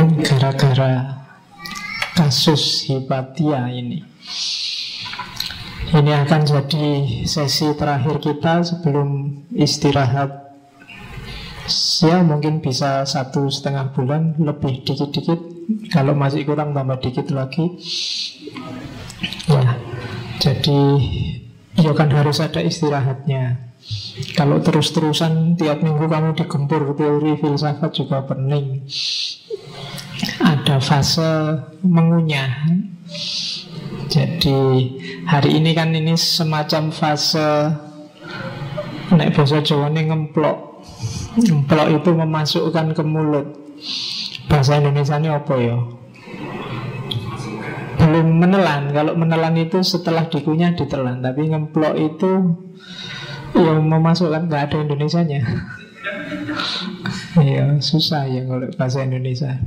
gara-gara kasus Hipatia ini. Ini akan jadi sesi terakhir kita sebelum istirahat. Ya mungkin bisa 1,5 bulan, lebih dikit-dikit. Kalau masih kurang tambah dikit lagi. Ya, jadi ya kan harus ada istirahatnya. Kalau terus-terusan tiap minggu kamu digempur teori filsafat juga pening. Ada fase mengunyah. Jadi hari ini kan ini semacam fase nek basa Jawane ngemplok. Ngemplok itu memasukkan ke mulut. Bahasa Indonesia ini apa ya? Belum menelan. Kalau menelan itu setelah dikunyah ditelan. Tapi ngemplok itu ya memasukkan, nggak ada Indonesianya. Ya susah ya kalau bahasa Indonesia.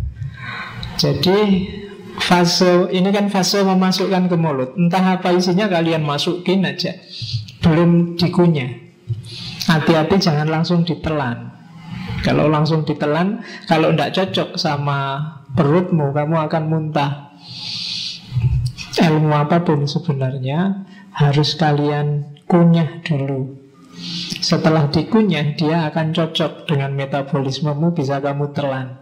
Jadi fase ini kan fase memasukkan ke mulut. Entah apa isinya kalian masukin aja. Belum dikunyah. Hati-hati jangan langsung ditelan. Kalau langsung ditelan, kalau tidak cocok sama perutmu, kamu akan muntah. Ilmu apapun sebenarnya harus kalian kunyah dulu. Setelah dikunyah, dia akan cocok dengan metabolismemu, bisa kamu telan.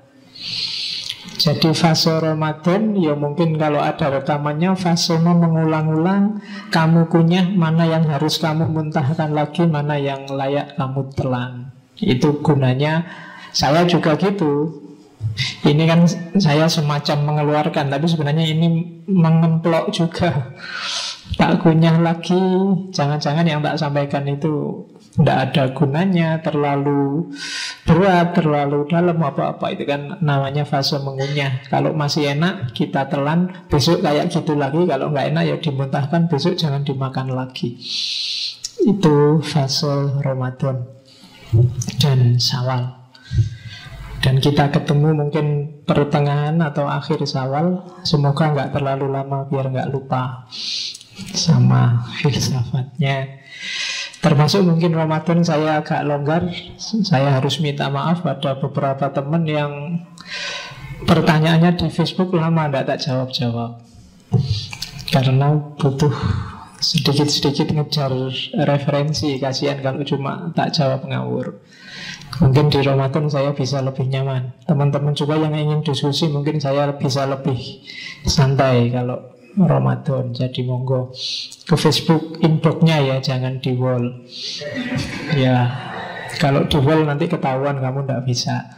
Jadi fase Ramadan, ya mungkin kalau ada rekamannya, fasenya mengulang-ulang. Kamu kunyah mana yang harus kamu muntahkan lagi, mana yang layak kamu telan. Itu gunanya. Saya juga gitu. Ini kan saya semacam mengeluarkan, tapi sebenarnya ini mengemplok juga. Tak kunyah lagi. Jangan-jangan yang tak sampaikan itu tidak ada gunanya, terlalu berat, terlalu dalam, apa-apa. Itu kan namanya fase mengunyah. Kalau masih enak kita telan, besok kayak gitu lagi. Kalau nggak enak ya dimuntahkan, besok jangan dimakan lagi. Itu fase Ramadan dan Syawal. Dan kita ketemu mungkin pertengahan atau akhir Syawal. Semoga nggak terlalu lama biar nggak lupa sama filsafatnya. Termasuk mungkin Ramadan saya agak longgar. Saya harus minta maaf pada beberapa teman yang pertanyaannya di Facebook lama tidak tak jawab-jawab. Karena butuh sedikit-sedikit ngejar referensi. Kasihan kalau cuma tak jawab ngawur. Mungkin di Ramadan saya bisa lebih nyaman. Teman-teman juga yang ingin diskusi, mungkin saya bisa lebih santai kalau Ramadan. Jadi monggo ke Facebook inbox-nya ya, jangan di wall. Ya, kalau di wall nanti ketahuan kamu tidak bisa.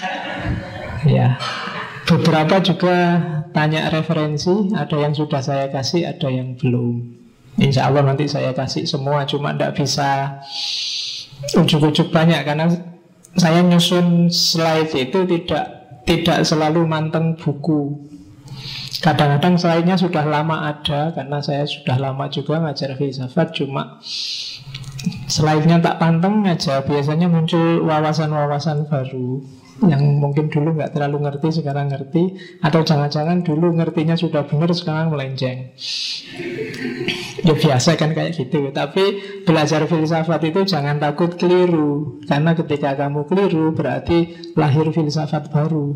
Ya, beberapa juga tanya referensi. Ada yang sudah saya kasih, ada yang belum. Insya Allah nanti saya kasih semua. Cuma tidak bisa ujuk-ujuk banyak karena saya nyusun slide itu tidak selalu manteng buku. Kadang-kadang slide-nya sudah lama ada, karena saya sudah lama juga ngajar filsafat. Cuma slide-nya tak panteng aja. Biasanya muncul wawasan-wawasan baru yang mungkin dulu nggak terlalu ngerti, sekarang ngerti. Atau jangan-jangan dulu ngertinya sudah benar, sekarang melenceng. Ya biasa kan kayak gitu. Tapi belajar filsafat itu jangan takut keliru. Karena ketika kamu keliru berarti lahir filsafat baru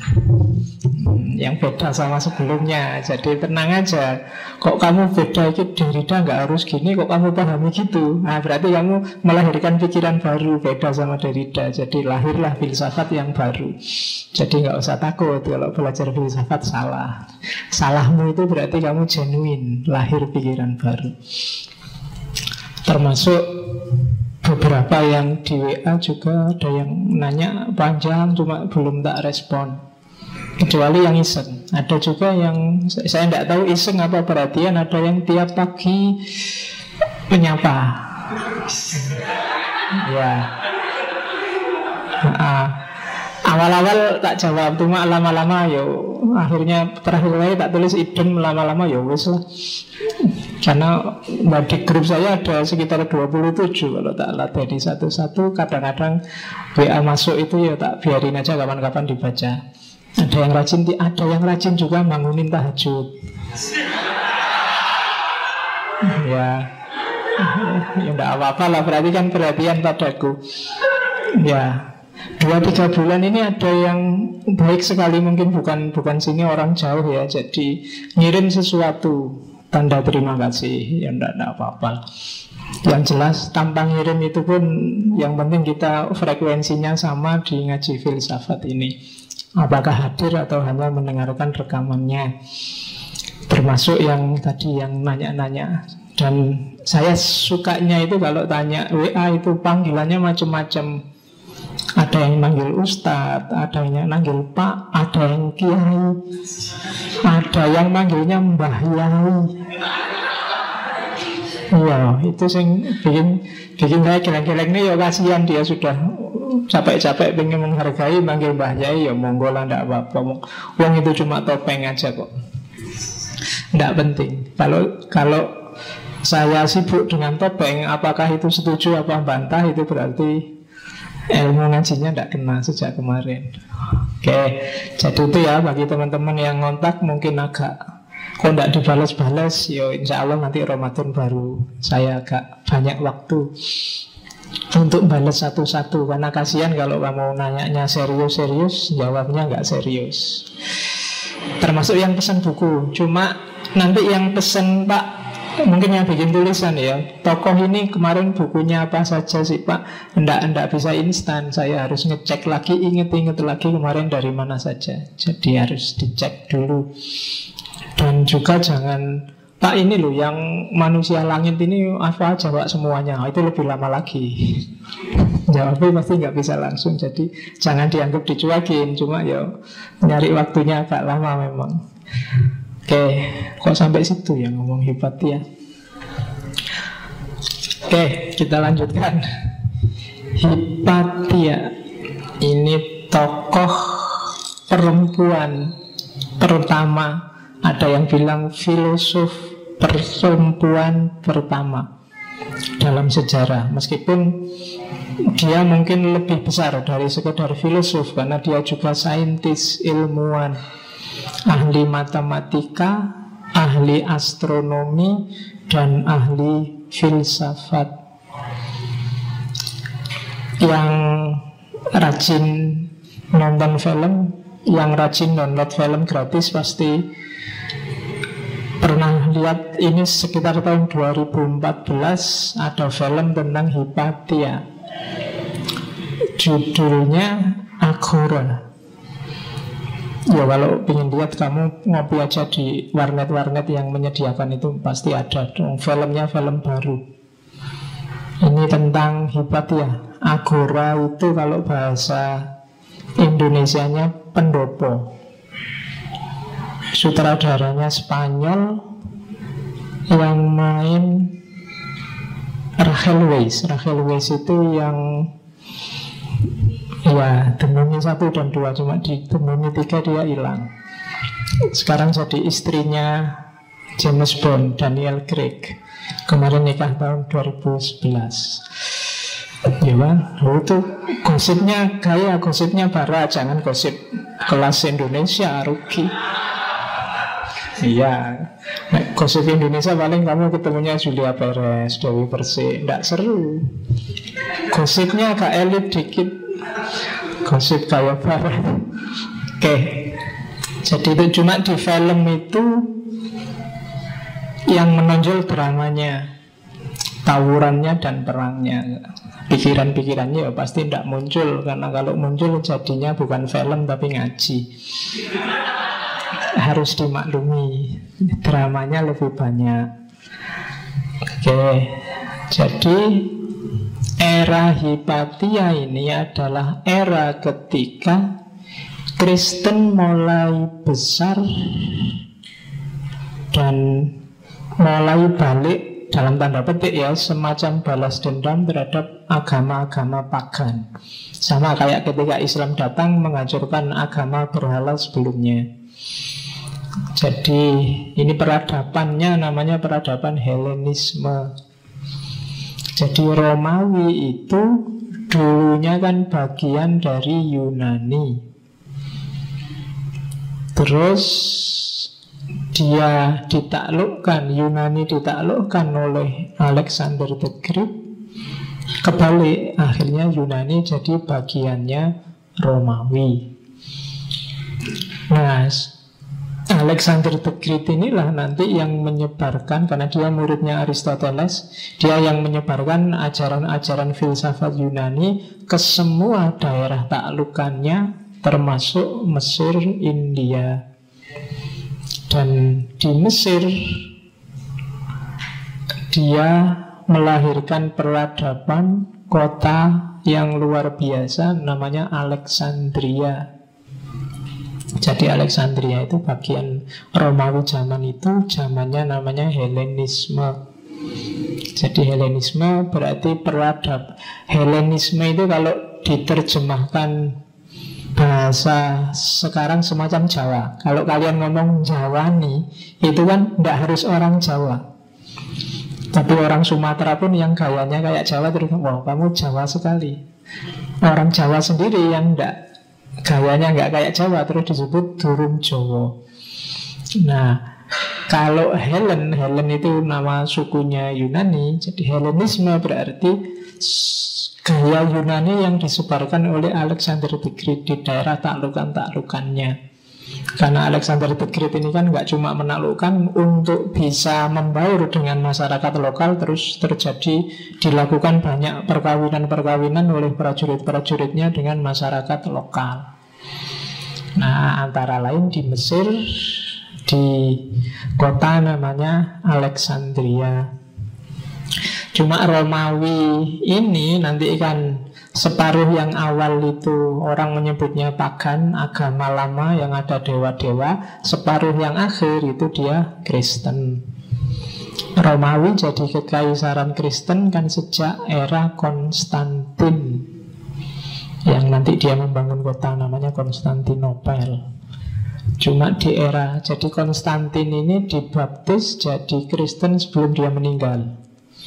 yang beda sama sebelumnya. Jadi tenang aja. Kok kamu beda itu Derrida nggak harus gini, kok kamu pahami gitu. Nah berarti kamu melahirkan pikiran baru, beda sama Derrida. Jadi lahirlah filsafat yang baru. Jadi nggak usah takut kalau belajar filsafat salah. Salahmu itu berarti kamu genuine, lahir pikiran baru. Termasuk beberapa yang di WA juga ada yang nanya panjang, cuma belum tak respon. Kecuali yang iseng. Ada juga yang saya tidak tahu iseng apa perhatian. Ada yang tiap pagi menyapa. Ya. Awal-awal tak jawab, cuma lama-lama yo akhirnya terakhir kali tak tulis idem, lama-lama yo wis lah. Karena di grup saya ada sekitar 27. Kalau tak latih di satu-satu, kadang-kadang WA masuk itu ya tak biarin aja, kapan-kapan dibaca. Ada yang rajin juga bangunin tahajud. Ya enggak apa-apa lah, berarti kan perhatian padaku. Ya, 2-3 bulan ini ada yang baik sekali, mungkin bukan sini, orang jauh ya, jadi ngirim sesuatu tanda terima kasih, ya enggak apa-apa. Yang jelas tanpa ngirim itu pun yang penting kita frekuensinya sama di ngaji filsafat ini. Apakah hadir atau hanya mendengarkan rekamannya. Termasuk yang tadi yang nanya-nanya. Dan saya sukanya itu kalau tanya WA itu panggilannya macam-macam. Ada yang manggil Ustadz, ada yang manggil Pak, ada yang Kiai, ada yang manggilnya Mbah Yai. Iya, itu yang bikin saya geleng-geleng nih. Ya kasihan, dia sudah capek-capek pengen menghargai, manggil Mbah Yai, ya monggo lah, ndak apa-apa. Wong itu cuma topeng aja kok, ndak penting. Kalau saya sibuk dengan topeng, apakah itu setuju apa bantah, itu berarti ilmu ngajinya ndak kena sejak kemarin. Oke, jadi itu ya bagi teman-teman yang ngontak mungkin agak kok ndak dibalas-balas, yo insya Allah nanti Ramadan baru saya agak banyak waktu untuk balas satu-satu. Karena kasihan kalau kamu nanyanya serius-serius, jawabnya nggak serius. Termasuk yang pesan buku. Cuma nanti yang pesan Pak, mungkin yang bikin tulisan ya, tokoh ini kemarin bukunya apa saja sih Pak, enggak bisa instan. Saya harus ngecek lagi, inget-inget lagi kemarin dari mana saja. Jadi harus dicek dulu. Dan juga jangan, Pak ini loh yang manusia langit ini apa aja Pak semuanya, itu lebih lama lagi. Jawabnya pasti nggak bisa langsung. Jadi jangan dianggap dicuekin, cuma ya nyari waktunya agak lama memang. Oke, kok sampai situ ya ngomong Hipatia. Oke, kita lanjutkan. Hipatia ini tokoh perempuan pertama. Ada yang bilang filosof perempuan pertama dalam sejarah. Meskipun dia mungkin lebih besar dari sekedar filosof, karena dia juga saintis, ilmuwan, ahli matematika, ahli astronomi, dan ahli filsafat. Yang rajin nonton film, yang rajin download film gratis pasti pernah lihat ini. Sekitar tahun 2014 ada film tentang Hipatia, judulnya Agora. Ya kalau ingin lihat kamu ngopi aja di warnet-warnet yang menyediakan itu pasti ada. Filmnya film baru. Ini tentang Hipatia. Agora itu kalau bahasa Indonesianya pendopo. Sutradaranya Spanyol, yang main Rachel Weisz. Rachel Weisz itu yang ya demamnya 1 dan 2, cuma di demamnya 3 dia hilang. Sekarang jadi istrinya James Bond, Daniel Craig. Kemarin nikah tahun 2011. Ya bang, itu gosipnya gaya, gosipnya barat, jangan gosip kelas Indonesia, rugi. Iya, gosip Indonesia paling kamu ketemunya Julia Perez, Dewi Persik, nggak seru. Gosipnya agak elit dikit, gosip kayak barat. Oke, jadi itu cuma di film itu yang menonjol dramanya, tawurannya dan perangnya. Pikiran-pikirannya ya pasti tidak muncul, karena kalau muncul jadinya bukan film tapi ngaji. Harus dimaklumi, dramanya lebih banyak. Oke, jadi era Hipatia ini adalah era ketika Kristen mulai besar dan mulai balik, dalam tanda petik ya, semacam balas dendam terhadap agama-agama pagan. Sama kayak ketika Islam datang menghancurkan agama berhala sebelumnya. Jadi ini peradabannya namanya peradaban Helenisme. Jadi Romawi itu dulunya kan bagian dari Yunani. Terus dia ditaklukkan, Yunani ditaklukkan oleh Alexander the Great. Kebalik, akhirnya Yunani jadi bagiannya Romawi. Nah, Alexander the Great inilah nanti yang menyebarkan, karena dia muridnya Aristoteles, dia yang menyebarkan ajaran-ajaran filsafat Yunani ke semua daerah taklukannya, termasuk Mesir, India. Dan di Mesir dia melahirkan peradaban kota yang luar biasa, namanya Alexandria. Jadi Alexandria itu bagian Romawi zaman itu, zamannya namanya Helenisme. Jadi Helenisme berarti peradab. Helenisme itu kalau diterjemahkan bahasa sekarang semacam Jawa. Kalau kalian ngomong Jawani, itu kan tidak harus orang Jawa. Tapi orang Sumatera pun yang gayanya kayak Jawa terus, wow kamu Jawa sekali. Orang Jawa sendiri yang tidak, gayanya nggak kayak Jawa terus disebut Durung Jawa. Nah, kalau Helen itu nama sukunya Yunani. Jadi Helenisme berarti gaya Yunani yang disebarkan oleh Alexander the Great di daerah taklukan-taklukannya. Karena Alexander the Great ini kan nggak cuma menaklukkan, untuk bisa membaur dengan masyarakat lokal, terus dilakukan banyak perkawinan-perkawinan oleh prajurit-prajuritnya dengan masyarakat lokal. Nah, antara lain di Mesir, di kota namanya Alexandria. Cuma Romawi ini nanti kan separuh yang awal itu orang menyebutnya pagan, agama lama yang ada dewa-dewa. Separuh yang akhir itu dia Kristen. Romawi jadi kekaisaran Kristen kan sejak era Konstantin, yang nanti dia membangun kota namanya Konstantinopel. Cuma di era, jadi Konstantin ini dibaptis jadi Kristen sebelum dia meninggal.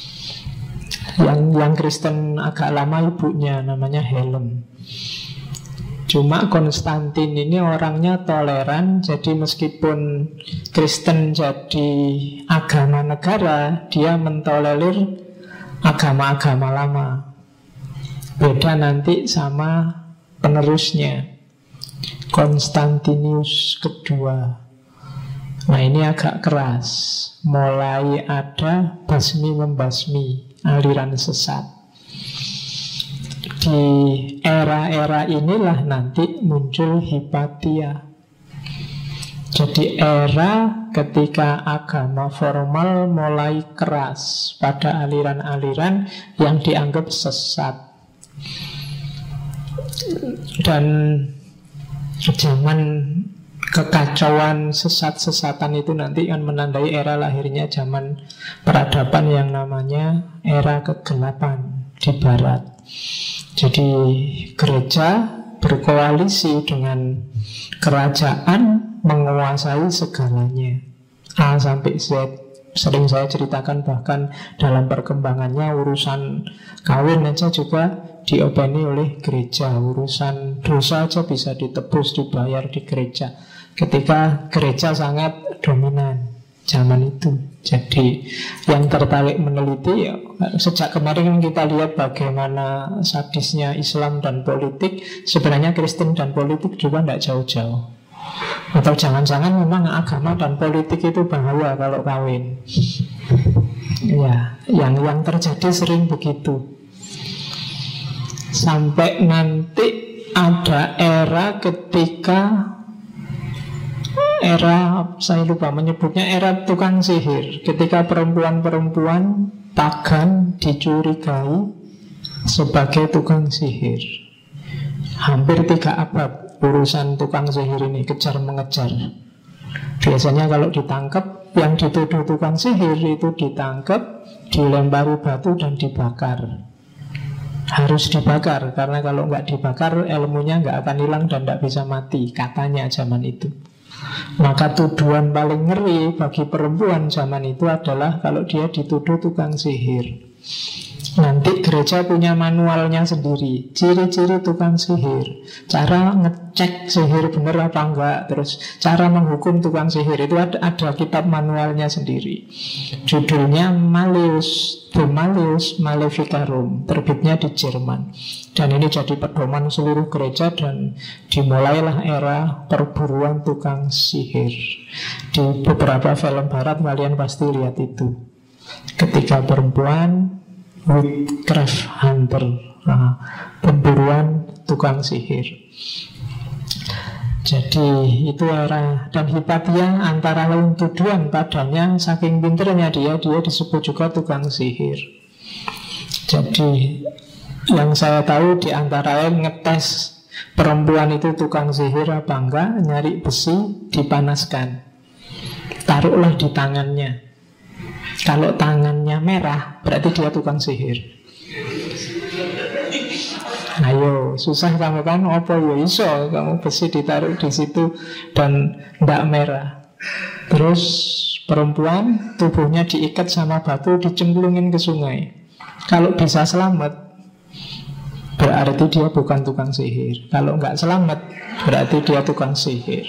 Yang Kristen agak lama ibunya namanya Helen. Cuma Konstantin ini orangnya toleran, jadi meskipun Kristen jadi agama negara, dia mentolerir agama-agama lama. Beda nanti sama penerusnya, Konstantinius kedua. Nah ini agak keras, mulai ada basmi-membasmi, aliran sesat. Di era-era inilah nanti muncul Hypatia. Jadi era ketika agama formal mulai keras pada aliran-aliran yang dianggap sesat. Dan zaman kekacauan sesat-sesatan itu nanti akan menandai era lahirnya zaman peradaban yang namanya era kegelapan di barat. Jadi gereja berkoalisi dengan kerajaan menguasai segalanya, A sampai Z. Sering saya ceritakan bahkan dalam perkembangannya urusan kawin aja juga diopeni oleh gereja. Urusan dosa aja bisa ditebus, dibayar di gereja. Ketika gereja sangat dominan zaman itu. Jadi yang tertarik meneliti ya, sejak kemarin kita lihat bagaimana sadisnya Islam dan politik. Sebenarnya Kristen dan politik juga tidak jauh-jauh. Atau jangan-jangan memang agama dan politik itu bahaya kalau kawin. Ya, yang terjadi sering begitu. Sampai nanti ada era ketika saya lupa menyebutnya, era tukang sihir. Ketika perempuan-perempuan pagan dicurigai sebagai tukang sihir. Hampir 3 abad urusan tukang sihir ini, kejar mengejar. Biasanya kalau ditangkap, yang dituduh tukang sihir itu ditangkap, dilempari batu dan dibakar. Harus dibakar, karena kalau nggak dibakar ilmunya nggak akan hilang dan nggak bisa mati, katanya zaman itu. Maka tuduhan paling ngeri bagi perempuan zaman itu adalah kalau dia dituduh tukang sihir. Nanti gereja punya manualnya sendiri, ciri-ciri tukang sihir, cara ngecek sihir benar apa enggak, terus cara menghukum tukang sihir. Itu ada kitab manualnya sendiri. Judulnya Malleus, The Malleus Maleficarum, terbitnya di Jerman. Dan ini jadi pedoman seluruh gereja, dan dimulailah era perburuan tukang sihir. Di beberapa film barat kalian pasti lihat itu. Ketika perempuan witchcraft hunter, pemburuan tukang sihir. Jadi itu era. Dan Hipatia antara lain tuduhan padanya, saking pinternya dia disebut juga tukang sihir. Jadi yang saya tahu di antara lain ngetes perempuan itu tukang sihir apa enggak, nyari besi, dipanaskan, taruhlah di tangannya. Kalau tangannya merah, berarti dia tukang sihir. Ayo, susah kamu kan? Apa ya iso kamu besi ditaruh di situ dan ndak merah. Terus perempuan tubuhnya diikat sama batu, dicemplungin ke sungai. Kalau bisa selamat, berarti dia bukan tukang sihir. Kalau nggak selamat, berarti dia tukang sihir.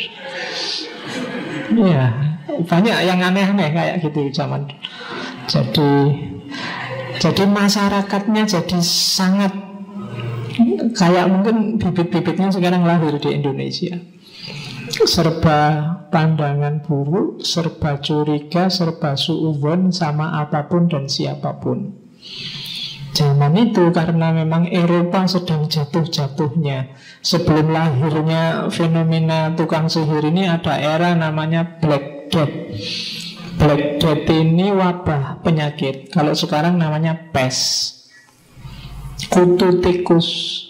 Ya, banyak yang aneh-aneh kayak gitu zaman. Jadi masyarakatnya jadi sangat kayak mungkin bibit-bibitnya sekarang lahir di Indonesia. Serba pandangan buruk, serba curiga, serba suudzon sama apapun dan siapapun. Zaman itu karena memang Eropa sedang jatuh-jatuhnya. Sebelum lahirnya fenomena tukang sihir ini ada era namanya Black Death. Black Death ini wabah penyakit. Kalau sekarang namanya pes, kutu tikus.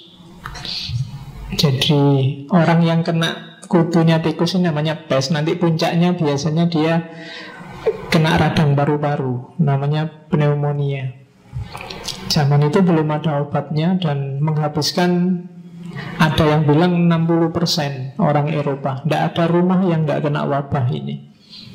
Jadi orang yang kena kutunya tikus ini namanya pes. Nanti puncaknya biasanya dia kena radang paru-paru, namanya pneumonia. Zaman itu belum ada obatnya dan menghabiskan, ada yang bilang 60% orang Eropa. Tidak ada rumah yang tidak kena wabah ini.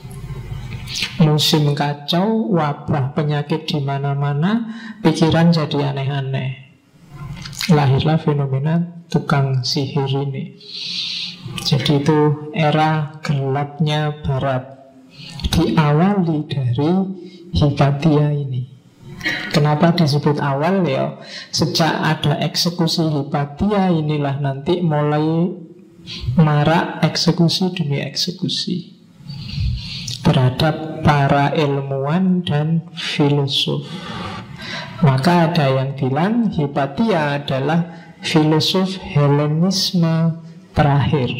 Musim kacau, wabah penyakit di mana-mana, pikiran jadi aneh-aneh. Lahirlah fenomena tukang sihir ini. Jadi itu era gelapnya Barat, diawali dari Hipatia ini. Kenapa disebut awal ya? Sejak ada eksekusi Hipatia inilah nanti mulai marak eksekusi demi eksekusi terhadap para ilmuwan dan filosof. Maka ada yang bilang Hipatia adalah filosof Helenisme terakhir.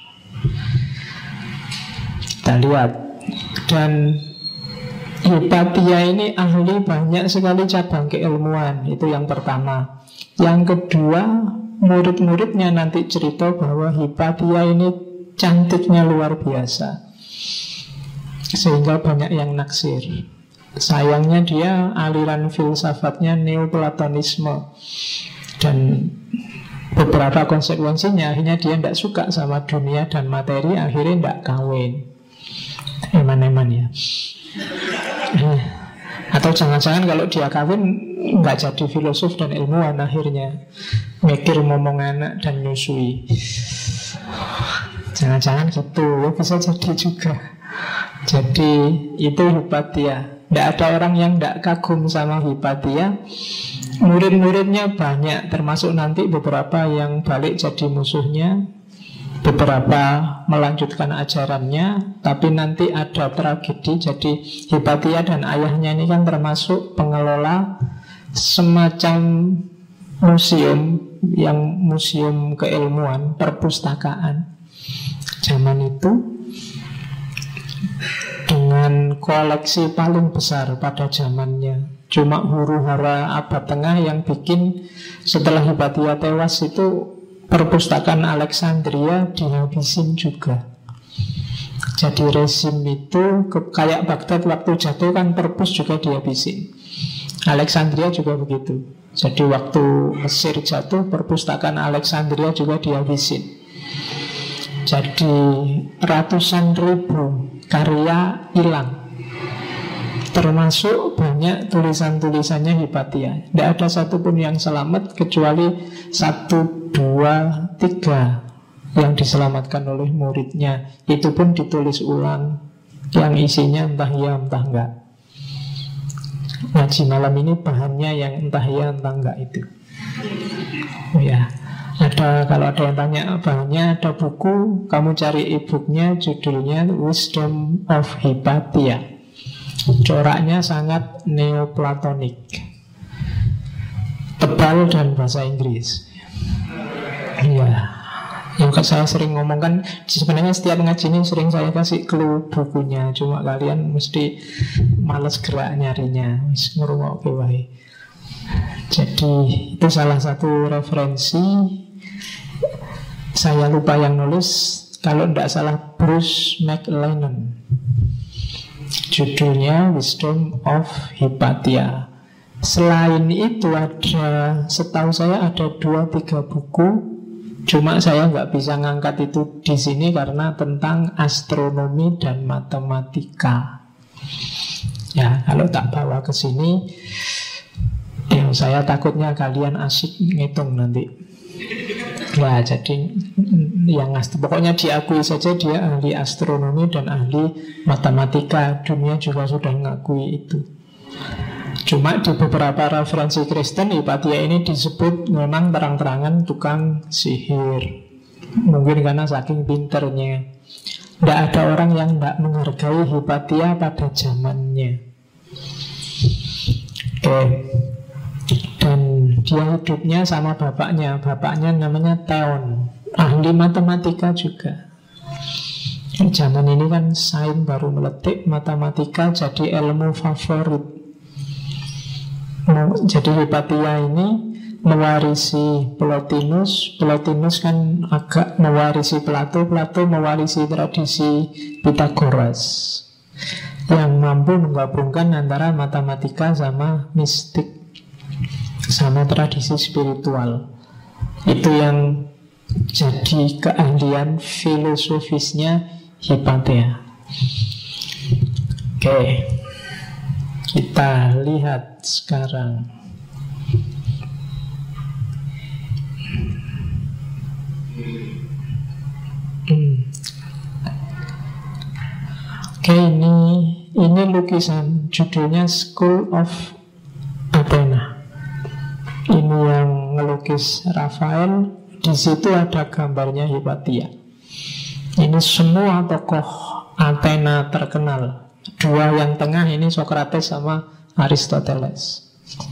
Kita lihat. Dan Hipatia ini ahli banyak sekali cabang keilmuan. Itu yang pertama. Yang kedua, murid-muridnya nanti cerita bahwa Hipatia ini cantiknya luar biasa, sehingga banyak yang naksir. Sayangnya dia aliran filsafatnya neoplatonisme, dan beberapa konsekuensinya akhirnya dia tidak suka sama dunia dan materi, akhirnya tidak kawin. Eman-eman ya. Atau jangan-jangan kalau dia kawin nggak jadi filosof dan ilmuwan, akhirnya mikir ngomong anak dan nyusui. Jangan-jangan gitu, ya bisa jadi juga. Jadi itu Hipatia. Tidak ada orang yang tidak kagum sama Hipatia. Murid-muridnya banyak, termasuk nanti beberapa yang balik jadi musuhnya, beberapa melanjutkan ajarannya. Tapi nanti ada tragedi. Jadi Hipatia dan ayahnya ini kan termasuk pengelola semacam museum, yang museum keilmuan, perpustakaan zaman itu, dengan koleksi paling besar pada zamannya. Cuma huru-hara abad tengah yang bikin, setelah Hipatia tewas itu perpustakaan Alexandria dihabisin juga. Jadi rezim itu kayak Baghdad waktu jatuh kan perpus juga dihabisin. Alexandria juga begitu. Jadi waktu Mesir jatuh, perpustakaan Alexandria juga dihabisin. Jadi ratusan ribu karya hilang. Termasuk banyak tulisan-tulisannya Hypatia. Tidak ada satupun yang selamat kecuali 1, 2, 3 yang diselamatkan oleh muridnya. Itu pun ditulis ulang, yang isinya entah ya entah enggak. Ngaji malam ini bahannya yang entah ya entah enggak itu. Ya, kalau ada yang tanya bahannya, ada buku, kamu cari e-booknya, judulnya Wisdom of Hypatia. Coraknya sangat neoplatonik, tebal dan bahasa Inggris. Ya, yang saya sering ngomong kan, sebenarnya setiap ngaji ini sering saya kasih clue bukunya, cuma kalian mesti males gerak nyarinya, wis ngrungokke wae. Jadi itu salah satu referensi. Saya lupa yang nulis, kalau tidak salah Bruce McLennan. Judulnya Wisdom of Hypatia. Selain itu ada, setahu saya ada 2-3 buku. Cuma saya nggak bisa ngangkat itu di sini karena tentang astronomi dan matematika. Ya, kalau tak bawa ke sini, yang saya takutnya kalian asik ngitung nanti. Ya, jadi pokoknya diakui saja dia ahli astronomi dan ahli matematika. Dunia juga sudah mengakui itu. Cuma di beberapa referensi Kristen, Hypatia ini disebut memang terang-terangan tukang sihir. Mungkin karena saking pinternya. Tidak ada orang yang tidak menghargai Hypatia pada zamannya. Oke. Dan dia hidupnya sama bapaknya. Bapaknya namanya Theon, ahli matematika juga. Zaman ini kan sains baru meletik, matematika jadi ilmu favorit. Jadi Hypatia ini mewarisi Plotinus. Plotinus kan agak mewarisi Plato. Plato mewarisi tradisi Pythagoras, yang mampu menggabungkan antara matematika sama mistik, sama tradisi spiritual. Itu yang jadi keahlian filosofisnya Hypatia. Oke, kita lihat sekarang. Oke, ini lukisan, judulnya School of Athena. Ini yang ngelukis Rafael. Di situ ada gambarnya Hypatia. Ini semua tokoh Athena terkenal. Dua yang tengah ini Socrates sama Aristoteles.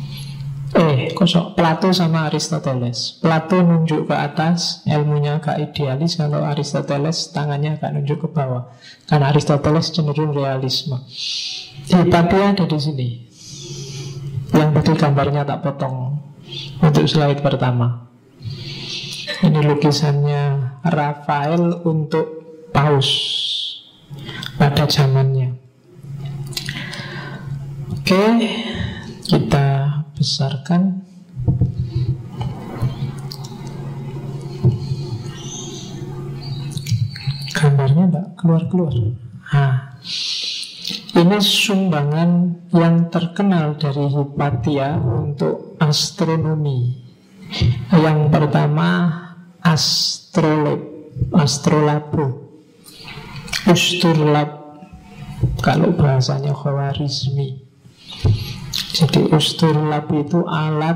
Plato sama Aristoteles. Plato nunjuk ke atas, ilmunya agak idealis. Kalau Aristoteles tangannya agak nunjuk ke bawah, karena Aristoteles cenderung realisme. Hypatia ada di sini. Yang tadi gambarnya tak potong untuk slide pertama. Ini lukisannya Rafael untuk Paus pada zamannya. Oke, kita besarkan. Gambarnya tidak keluar-keluar. Ini sumbangan yang terkenal dari Hypatia untuk astronomi. Yang pertama, astrolabe, usturlab, kalau bahasanya Khawarizmi. Jadi usturlab itu alat,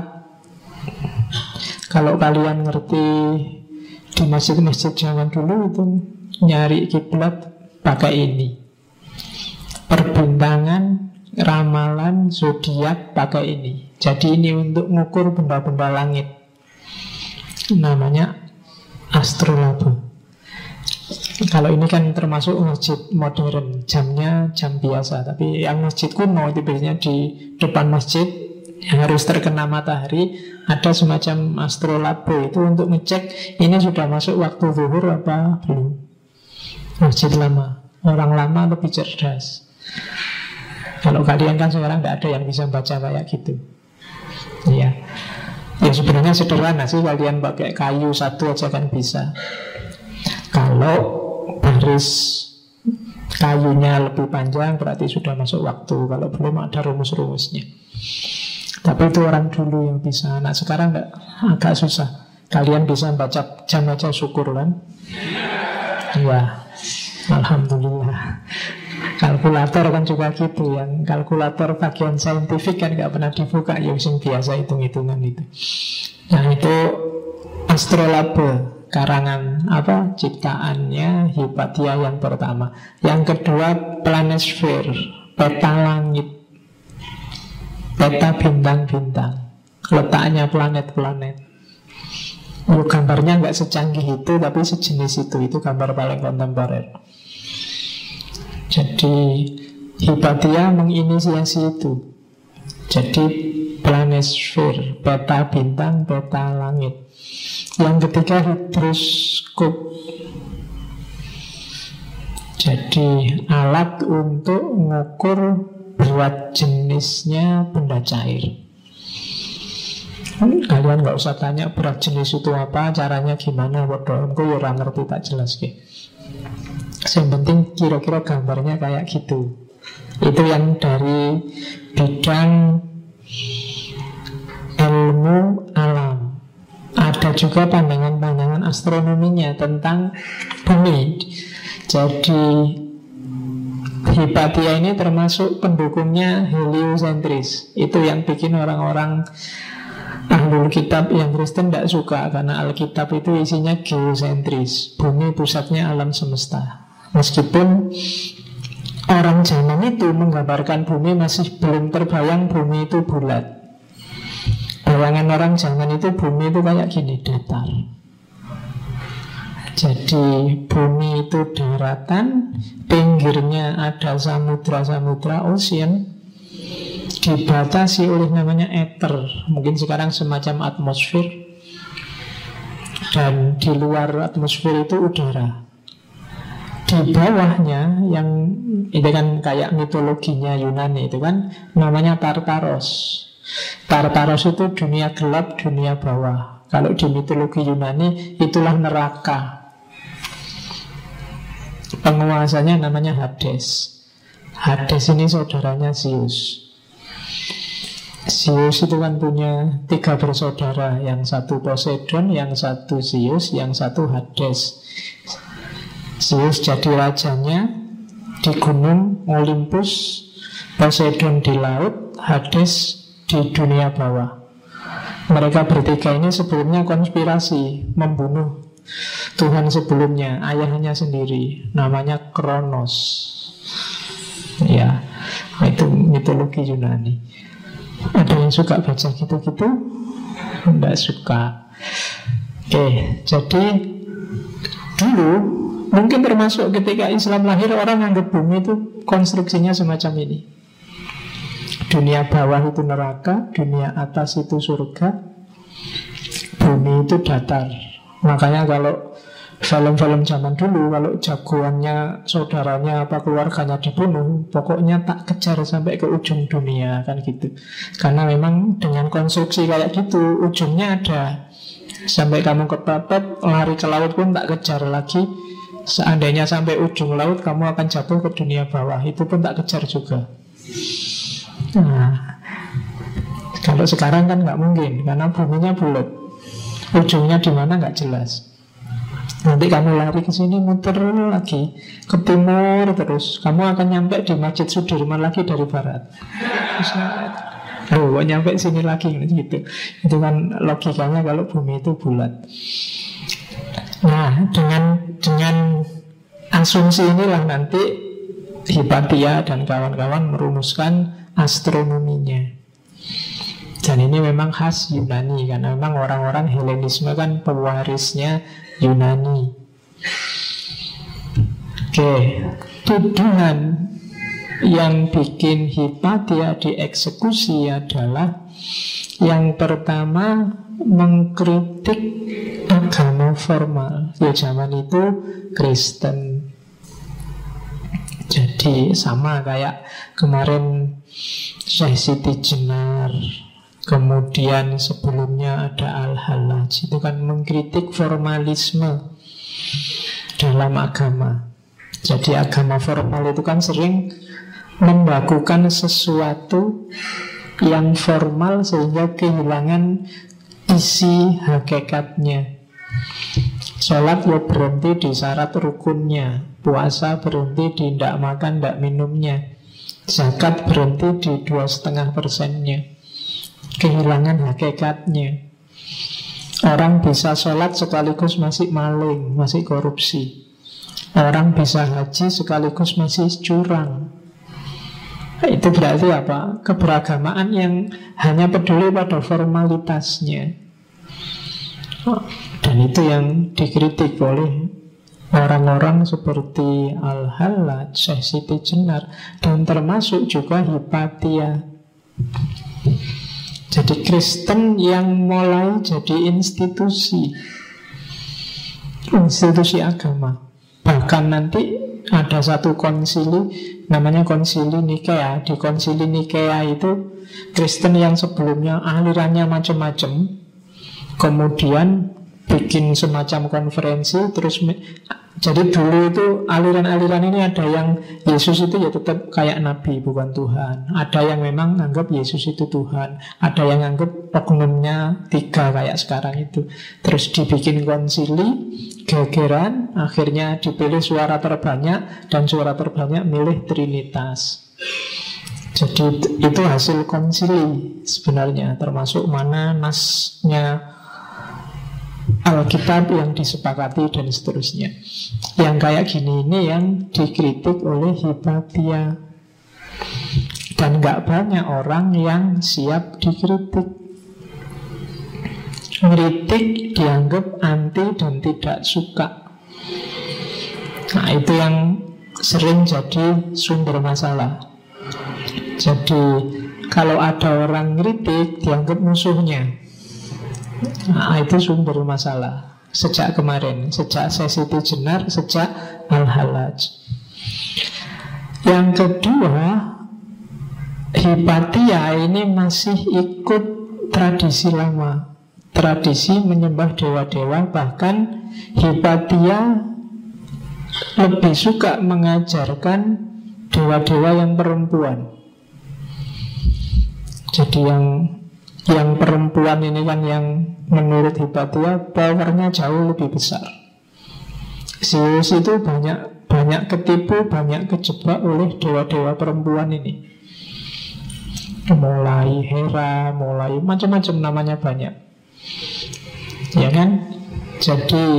kalau kalian ngerti di masjid-masjid zaman dulu itu nyari kiblat pakai ini. Perbintangan, ramalan, zodiak pakai ini. Jadi ini untuk mengukur benda-benda langit. Namanya astrolabe. Kalau ini kan termasuk masjid modern, jamnya jam biasa. Tapi yang masjid kuno itu biasanya di depan masjid yang harus terkena matahari, ada semacam astrolabe. Itu untuk ngecek ini sudah masuk waktu zuhur apa belum. Masjid lama, orang lama lebih cerdas. Kalau kalian kan sekarang tidak ada yang bisa baca kayak gitu. Ya sebenarnya sederhana sih, kalian pakai kayu satu aja kan bisa. Kalau baris kayunya lebih panjang berarti sudah masuk waktu. Kalau belum ada rumus-rumusnya. Tapi itu orang dulu yang bisa. Anak sekarang agak susah. Kalian bisa baca jam aja syukur kan? Ya, alhamdulillah. Kalkulator kan juga gitu. Yang kalkulator bagian saintifik kan gak pernah dibuka. Yang biasa hitung-hitungan itu. Nah itu astrolabe, karangan ciptaannya Hypatia yang pertama. Yang kedua planesfer, peta langit, peta bintang-bintang, letaknya planet-planet. Gambarnya nggak secanggih itu, tapi sejenis itu gambar paling kontemporer. Jadi Hypatia menginisiasi itu. Jadi planesfer, peta bintang, peta langit. Yang ketiga hidroskop. Jadi alat untuk mengukur berat jenisnya benda cair. Kalian nggak usah tanya berat jenis itu apa, caranya gimana, bodoh. Aku ya orang ngerti tak jelas ke. Yang penting kira-kira gambarnya kayak gitu. Itu yang dari bidang ilmu alam. Ada juga pandangan-pandangan astronominya tentang bumi. Jadi Hypatia ini termasuk pendukungnya heliosentris. Itu yang bikin orang-orang Ahlul kitab yang Kristen tidak suka, karena Alkitab itu isinya geosentris, bumi pusatnya alam semesta. Meskipun orang zaman itu menggambarkan bumi masih belum terbayang bumi itu bulat. Bayangan orang zaman itu bumi itu kayak gini, datar. Jadi bumi itu daratan, pinggirnya ada samudra-samudra, ocean, dibatasi oleh namanya ether, mungkin sekarang semacam atmosfer, dan di luar atmosfer itu udara. Di bawahnya yang itu kan kayak mitologinya Yunani itu kan namanya Tartaros. Tartaros itu dunia gelap, dunia bawah. Kalau di mitologi Yunani itulah neraka. Penguasanya namanya Hades. Hades ini saudaranya Zeus. Zeus itu kan punya 3 bersaudara. Yang satu Poseidon, yang satu Zeus, yang satu Hades. Zeus jadi rajanya di gunung Olympus, Poseidon di laut, Hades di dunia bawah. Mereka bertiga ini sebelumnya konspirasi membunuh Tuhan sebelumnya, ayahnya sendiri, namanya Kronos. Ya, itu mitologi Yunani. Ada yang suka baca gitu-gitu? Tidak suka. Oke, jadi dulu mungkin termasuk ketika Islam lahir, orang anggap bumi itu konstruksinya semacam ini. Dunia bawah itu neraka, dunia atas itu surga, bumi itu datar. Makanya kalau film-film zaman dulu, kalau jagoannya, saudaranya, apa keluarganya dibunuh, pokoknya tak kejar sampai ke ujung dunia, kan gitu. Karena memang dengan konstruksi kayak gitu, ujungnya ada. Sampai kamu kepepet, lari ke laut pun tak kejar lagi. Seandainya sampai ujung laut, kamu akan jatuh ke dunia bawah, itu pun tak kejar juga. Nah, kalau sekarang kan nggak mungkin, karena buminya bulat. Ujungnya di mana nggak jelas. Nanti kamu lari ke sini, muter lagi ke timur terus, kamu akan nyampe di Masjid Sudirman lagi dari barat. Kok nyampe sini lagi gitu. Itu kan logikanya kalau bumi itu bulat. Nah, dengan asumsi inilah nanti Hypatia dan kawan-kawan merumuskan astronominya. Dan ini memang khas Yunani, karena memang orang-orang Helenisme kan pewarisnya Yunani. Oke, tuduhan yang bikin Hypatia dieksekusi adalah yang pertama, mengkritik agama formal. Ya zaman itu Kristen. Jadi sama kayak kemarin Syekh Siti Jenar, kemudian sebelumnya ada Al-Hallaj. Itu kan mengkritik formalisme dalam agama. Jadi agama formal itu kan sering membakukan sesuatu yang formal sehingga kehilangan isi hakikatnya. Sholat ya berhenti di syarat rukunnya, puasa berhenti di tidak makan, tidak minumnya, zakat berhenti di 2,5%-nya. Kehilangan hakikatnya. Orang bisa sholat sekaligus masih maling, masih korupsi. Orang bisa haji sekaligus masih curang. Itu berarti apa? Keberagamaan yang hanya peduli pada formalitasnya. Dan itu yang dikritik oleh orang-orang seperti Al-Hallaj, Syekh Siti Jenar, dan termasuk juga Hypatia. Jadi Kristen yang mulai jadi institusi agama. Bahkan nanti ada satu konsili, namanya konsili Nikea. Di konsili Nikea itu Kristen yang sebelumnya alirannya macam-macam, kemudian bikin semacam konferensi. Terus jadi dulu itu aliran-aliran ini ada yang Yesus itu ya tetap kayak Nabi, bukan Tuhan. Ada yang memang anggap Yesus itu Tuhan. Ada yang anggap oknumnya 3 kayak sekarang itu. Terus dibikin konsili, gegeran, akhirnya dipilih suara terbanyak, dan suara terbanyak milih Trinitas. Jadi itu hasil konsili sebenarnya, termasuk mana nasnya Alkitab yang disepakati dan seterusnya. Yang kayak gini ini yang dikritik oleh Hypatia. Dan gak banyak orang yang siap dikritik. Ngeritik dianggap anti dan tidak suka. Nah itu yang sering jadi sumber masalah. Jadi kalau ada orang ngeritik dianggap musuhnya. Nah itu sumber masalah. Sejak kemarin, sejak Siti Jenar, sejak Al-Hallaj. Yang kedua, Hypatia ini masih ikut tradisi lama, tradisi menyembah dewa-dewa. Bahkan Hypatia lebih suka mengajarkan dewa-dewa yang perempuan. Jadi yang perempuan ini kan yang menurut Hypatia powernya jauh lebih besar. Zeus itu banyak ketipu, banyak kejebak oleh dewa-dewa perempuan ini. Mulai Hera, mulai macam-macam namanya banyak. Ya kan? Jadi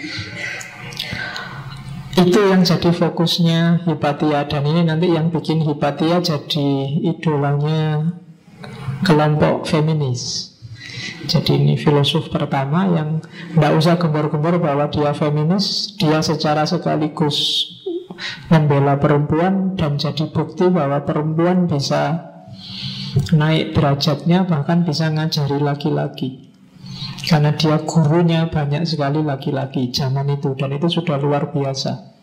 itu yang jadi fokusnya Hypatia. Dan ini nanti yang bikin Hypatia jadi idolanya kelompok feminis. Jadi ini filosof pertama yang tidak usah gembor-gembor bahwa dia feminis. Dia secara sekaligus membela perempuan dan jadi bukti bahwa perempuan bisa naik derajatnya, bahkan bisa ngajari laki-laki. Karena dia gurunya banyak sekali laki-laki zaman itu, dan itu sudah luar biasa.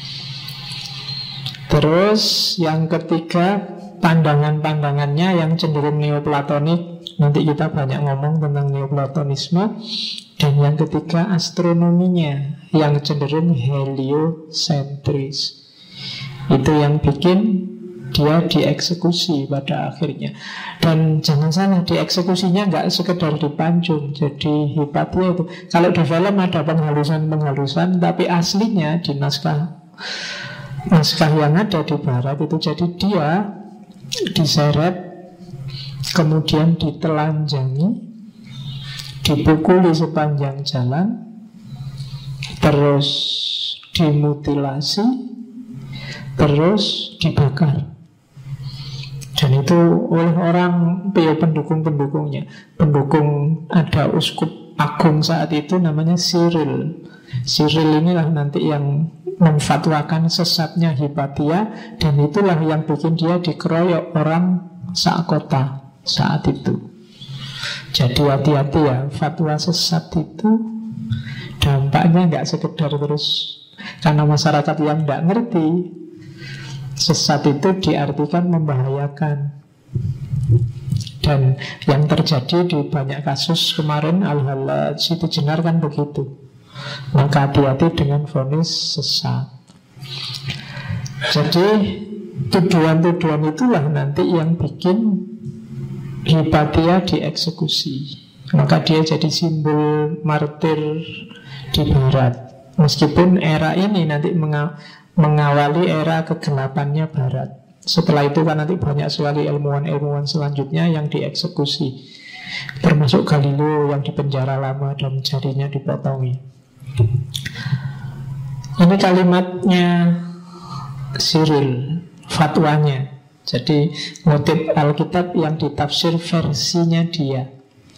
Terus yang ketiga, pandangan-pandangannya yang cenderung neoplatonik. Nanti kita banyak ngomong tentang neoplatonisme. Dan yang ketiga, astronominya yang cenderung heliosentris. Itu yang bikin dia dieksekusi pada akhirnya. Dan jangan salah, dieksekusinya nggak sekedar dipancung. Jadi Hypatia itu, kalau di film ada penghalusan-penghalusan, tapi aslinya di naskah yang ada di barat itu, jadi dia diseret, kemudian ditelanjangi, dipukuli sepanjang jalan, terus dimutilasi, terus dibakar. Dan itu oleh orang pendukung-pendukungnya. Pendukung ada uskup agung saat itu namanya Cyril. Cyril inilah nanti yang memfatwakan sesatnya Hypatia. Dan itulah yang bikin dia dikeroyok orang sakota saat itu. Jadi hati-hati ya, fatwa sesat itu dampaknya nggak sekedar terus. Karena masyarakat yang nggak ngerti, sesat itu diartikan membahayakan. Dan yang terjadi di banyak kasus kemarin, Al-Hallaj, Siti Jenar kan begitu. Maka hati-hati dengan vonis sesat. Jadi tuduhan-tuduhan itulah nanti yang bikin Hipatia dieksekusi. Maka dia jadi simbol martir di barat. Meskipun era ini nanti mengawali era kegelapannya barat. Setelah itu kan nanti banyak sekali ilmuwan-ilmuwan selanjutnya yang dieksekusi, termasuk Galileo yang dipenjara lama dan jarinya dipotongi. Ini kalimatnya Cyril, fatwanya. Jadi motif Alkitab yang ditafsir versinya dia.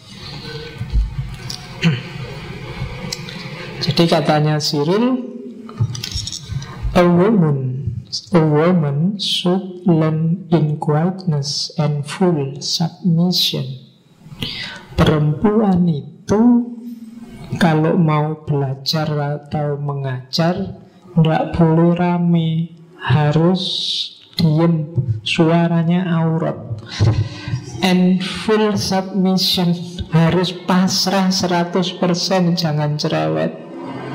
Jadi katanya Cyril, a woman should learn in quietness and full submission. Perempuan itu kalau mau belajar atau mengajar tidak boleh rame, harus diem, suaranya aurat. And full submission, harus pasrah 100%, jangan cerewet.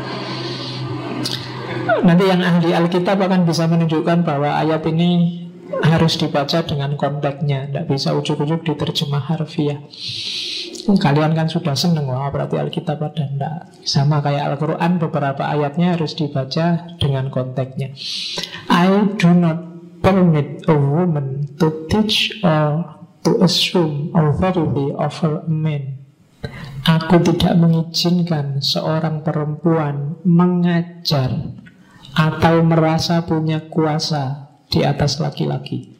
Nanti yang ahli Alkitab akan bisa menunjukkan bahwa ayat ini harus dibaca dengan konteksnya, tidak bisa ujuk-ujuk diterjemah harfiah. Kalian kan sudah seneng, wah berarti Alkitab ada. Tidak, sama kayak Al-Quran, beberapa ayatnya harus dibaca dengan konteksnya. I do not permit a woman to teach or to assume authority over a man. Aku tidak mengizinkan seorang perempuan mengajar atau merasa punya kuasa di atas laki-laki.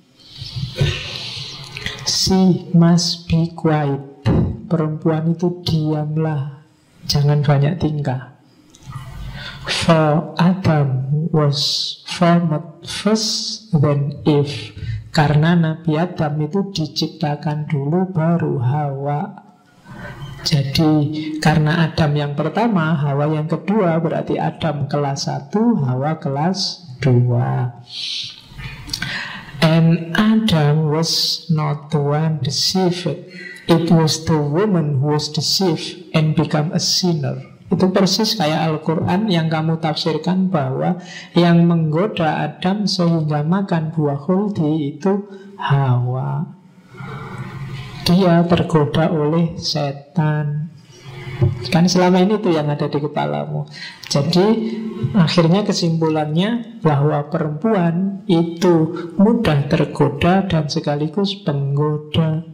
She must be quiet. Perempuan itu diamlah, jangan banyak tingkah. For Adam was formed first, then Eve. Karena Nabi Adam itu diciptakan dulu, baru Hawa. Jadi karena Adam yang pertama, Hawa yang kedua, berarti Adam kelas 1, Hawa kelas 2. And Adam was not the one deceived. It was the woman who was deceived and become a sinner. Itu persis kayak Al-Quran yang kamu tafsirkan bahwa yang menggoda Adam sehingga makan buah khuldi itu Hawa. Dia tergoda oleh setan. Kan selama ini tuh yang ada di kepalamu. Jadi akhirnya kesimpulannya bahwa perempuan itu mudah tergoda dan sekaligus penggoda.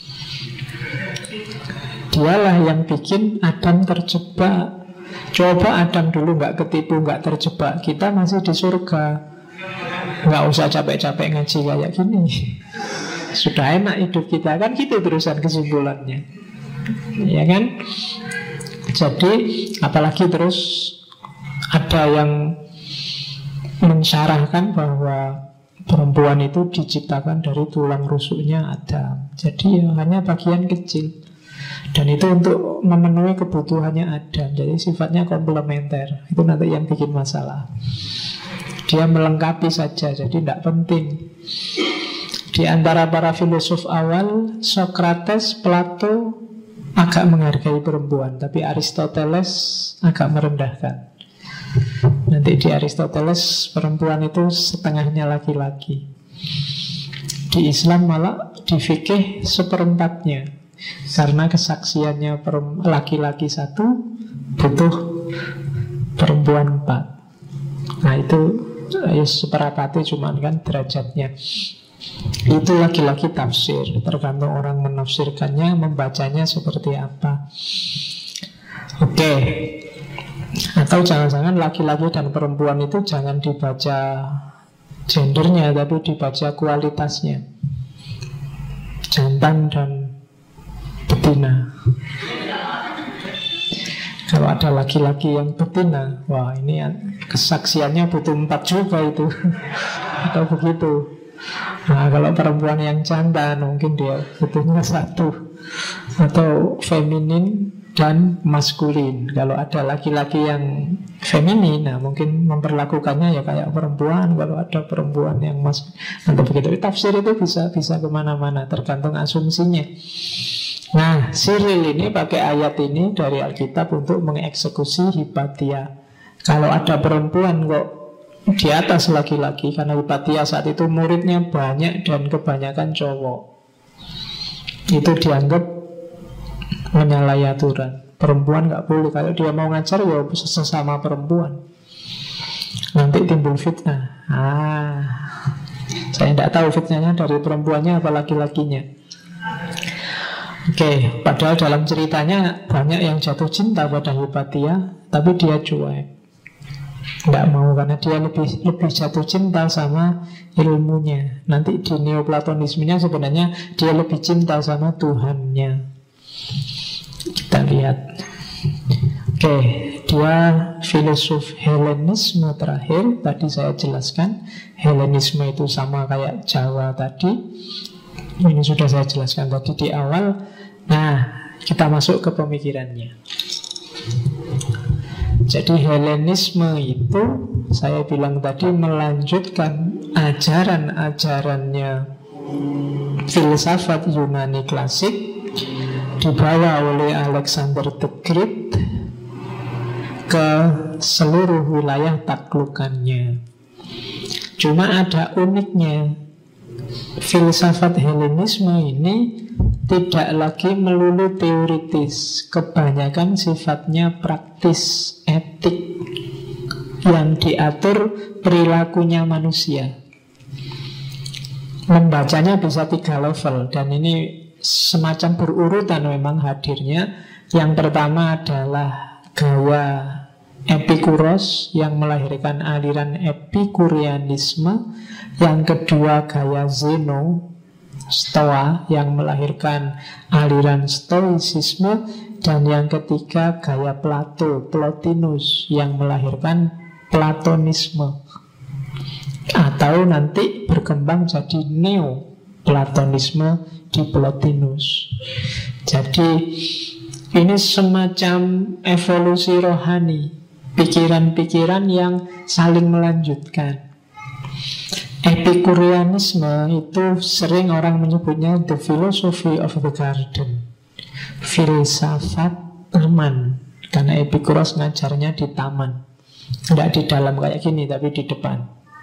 Dialah yang bikin Adam terjebak. Coba Adam dulu gak ketipu, gak terjebak, kita masih di surga. Gak usah capek-capek ngaji kayak gini. Sudah enak hidup kita, kan gitu terusan kesimpulannya. Ya kan? Jadi apalagi terus ada yang mensyarahkan bahwa perempuan itu diciptakan dari tulang rusuknya Adam. Jadi ya hanya bagian kecil. Dan itu untuk memenuhi kebutuhannya Adam. Jadi sifatnya komplementer. Itu nanti yang bikin masalah. Dia melengkapi saja, jadi tidak penting. Di antara para filosof awal, Socrates, Plato agak menghargai perempuan, tapi Aristoteles agak merendahkan. Nanti di Aristoteles perempuan itu setengahnya laki-laki. Di Islam malah di fikih seperempatnya. Karena kesaksiannya laki-laki 1 butuh perempuan 4. Nah itu ya seperapatnya cuman kan derajatnya. Itu laki-laki tafsir, tergantung orang menafsirkannya, membacanya seperti apa. Oke. Atau jangan-jangan laki-laki dan perempuan itu jangan dibaca gendernya, tapi dibaca kualitasnya. Jantan dan betina. Kalau ada laki-laki yang betina, wah ini kesaksiannya butuh 4 juga itu. Atau begitu. Nah kalau perempuan yang jantan mungkin dia butuhnya 1. Atau feminin dan maskulin. Kalau ada laki-laki yang feminin, nah mungkin memperlakukannya ya kayak perempuan. Kalau ada perempuan yang maskulin, nanti begitu. Tafsir itu bisa kemana-mana, tergantung asumsinya. Nah, Cyril ini pakai ayat ini dari Alkitab untuk mengeksekusi Hipatia. Kalau ada perempuan kok di atas laki-laki, karena Hypatia saat itu muridnya banyak dan kebanyakan cowok. Itu dianggap menyalahi aturan. Perempuan nggak boleh. Kalau dia mau ngajar ya sesama perempuan, nanti timbul fitnah. Saya tidak tahu fitnahnya dari perempuannya apa laki-lakinya. Oke, padahal dalam ceritanya banyak yang jatuh cinta pada Hypatia, tapi dia cuek, nggak mau, karena dia lebih jatuh cinta sama ilmunya. Nanti di Neoplatonismenya sebenarnya dia lebih cinta sama Tuhannya. Kita lihat. Oke, dia filosof Helenisme terakhir. Tadi saya jelaskan Helenisme itu sama kayak Jawa tadi. Ini sudah saya jelaskan tadi di awal. Nah, kita masuk ke pemikirannya. Jadi Helenisme itu saya bilang tadi melanjutkan ajaran-ajarannya filsafat Yunani klasik, dibawa oleh Alexander the Great ke seluruh wilayah taklukannya. Cuma ada uniknya, filsafat Helenisme ini tidak lagi melulu teoritis, kebanyakan sifatnya praktis, etik, yang diatur perilakunya manusia. Membacanya bisa 3 level, dan ini semacam berurutan memang hadirnya. Yang pertama adalah gaya Epikuros yang melahirkan aliran Epikurianisme. Yang kedua gaya Zeno, Stoa, yang melahirkan aliran Stoicisme. Dan yang ketiga gaya Plato, Plotinus, yang melahirkan Platonisme, atau nanti berkembang jadi Neo-Platonisme di Plotinus. Jadi ini semacam evolusi rohani, pikiran-pikiran yang saling melanjutkan. Epikurianisme itu sering orang menyebutnya the philosophy of the garden, filsafat taman, karena Epikuros ngajarnya di taman, tidak di dalam kayak gini, tapi di depan.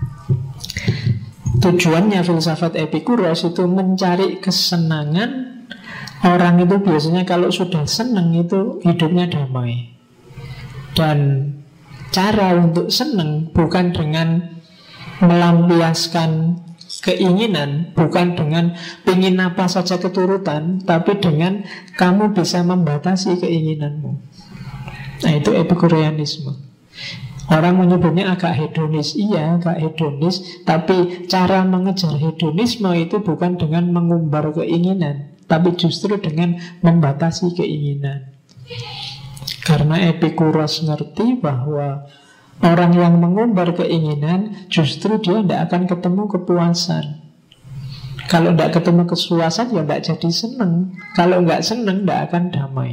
Tujuannya filsafat Epikuros itu mencari kesenangan. Orang itu biasanya kalau sudah senang itu hidupnya damai. Dan cara untuk senang bukan dengan melampiaskan keinginan, bukan dengan ingin apa saja keturutan, tapi dengan kamu bisa membatasi keinginanmu. Nah, itu Epikurianisme. Orang menyebutnya agak hedonis. Iya, agak hedonis. Tapi cara mengejar hedonisme itu bukan dengan mengumbar keinginan, tapi justru dengan membatasi keinginan. Karena Epikuros ngerti bahwa orang yang mengumbar keinginan justru dia tidak akan ketemu kepuasan. Kalau tidak ketemu kepuasan ya tidak jadi senang. Kalau nggak senang tidak akan damai.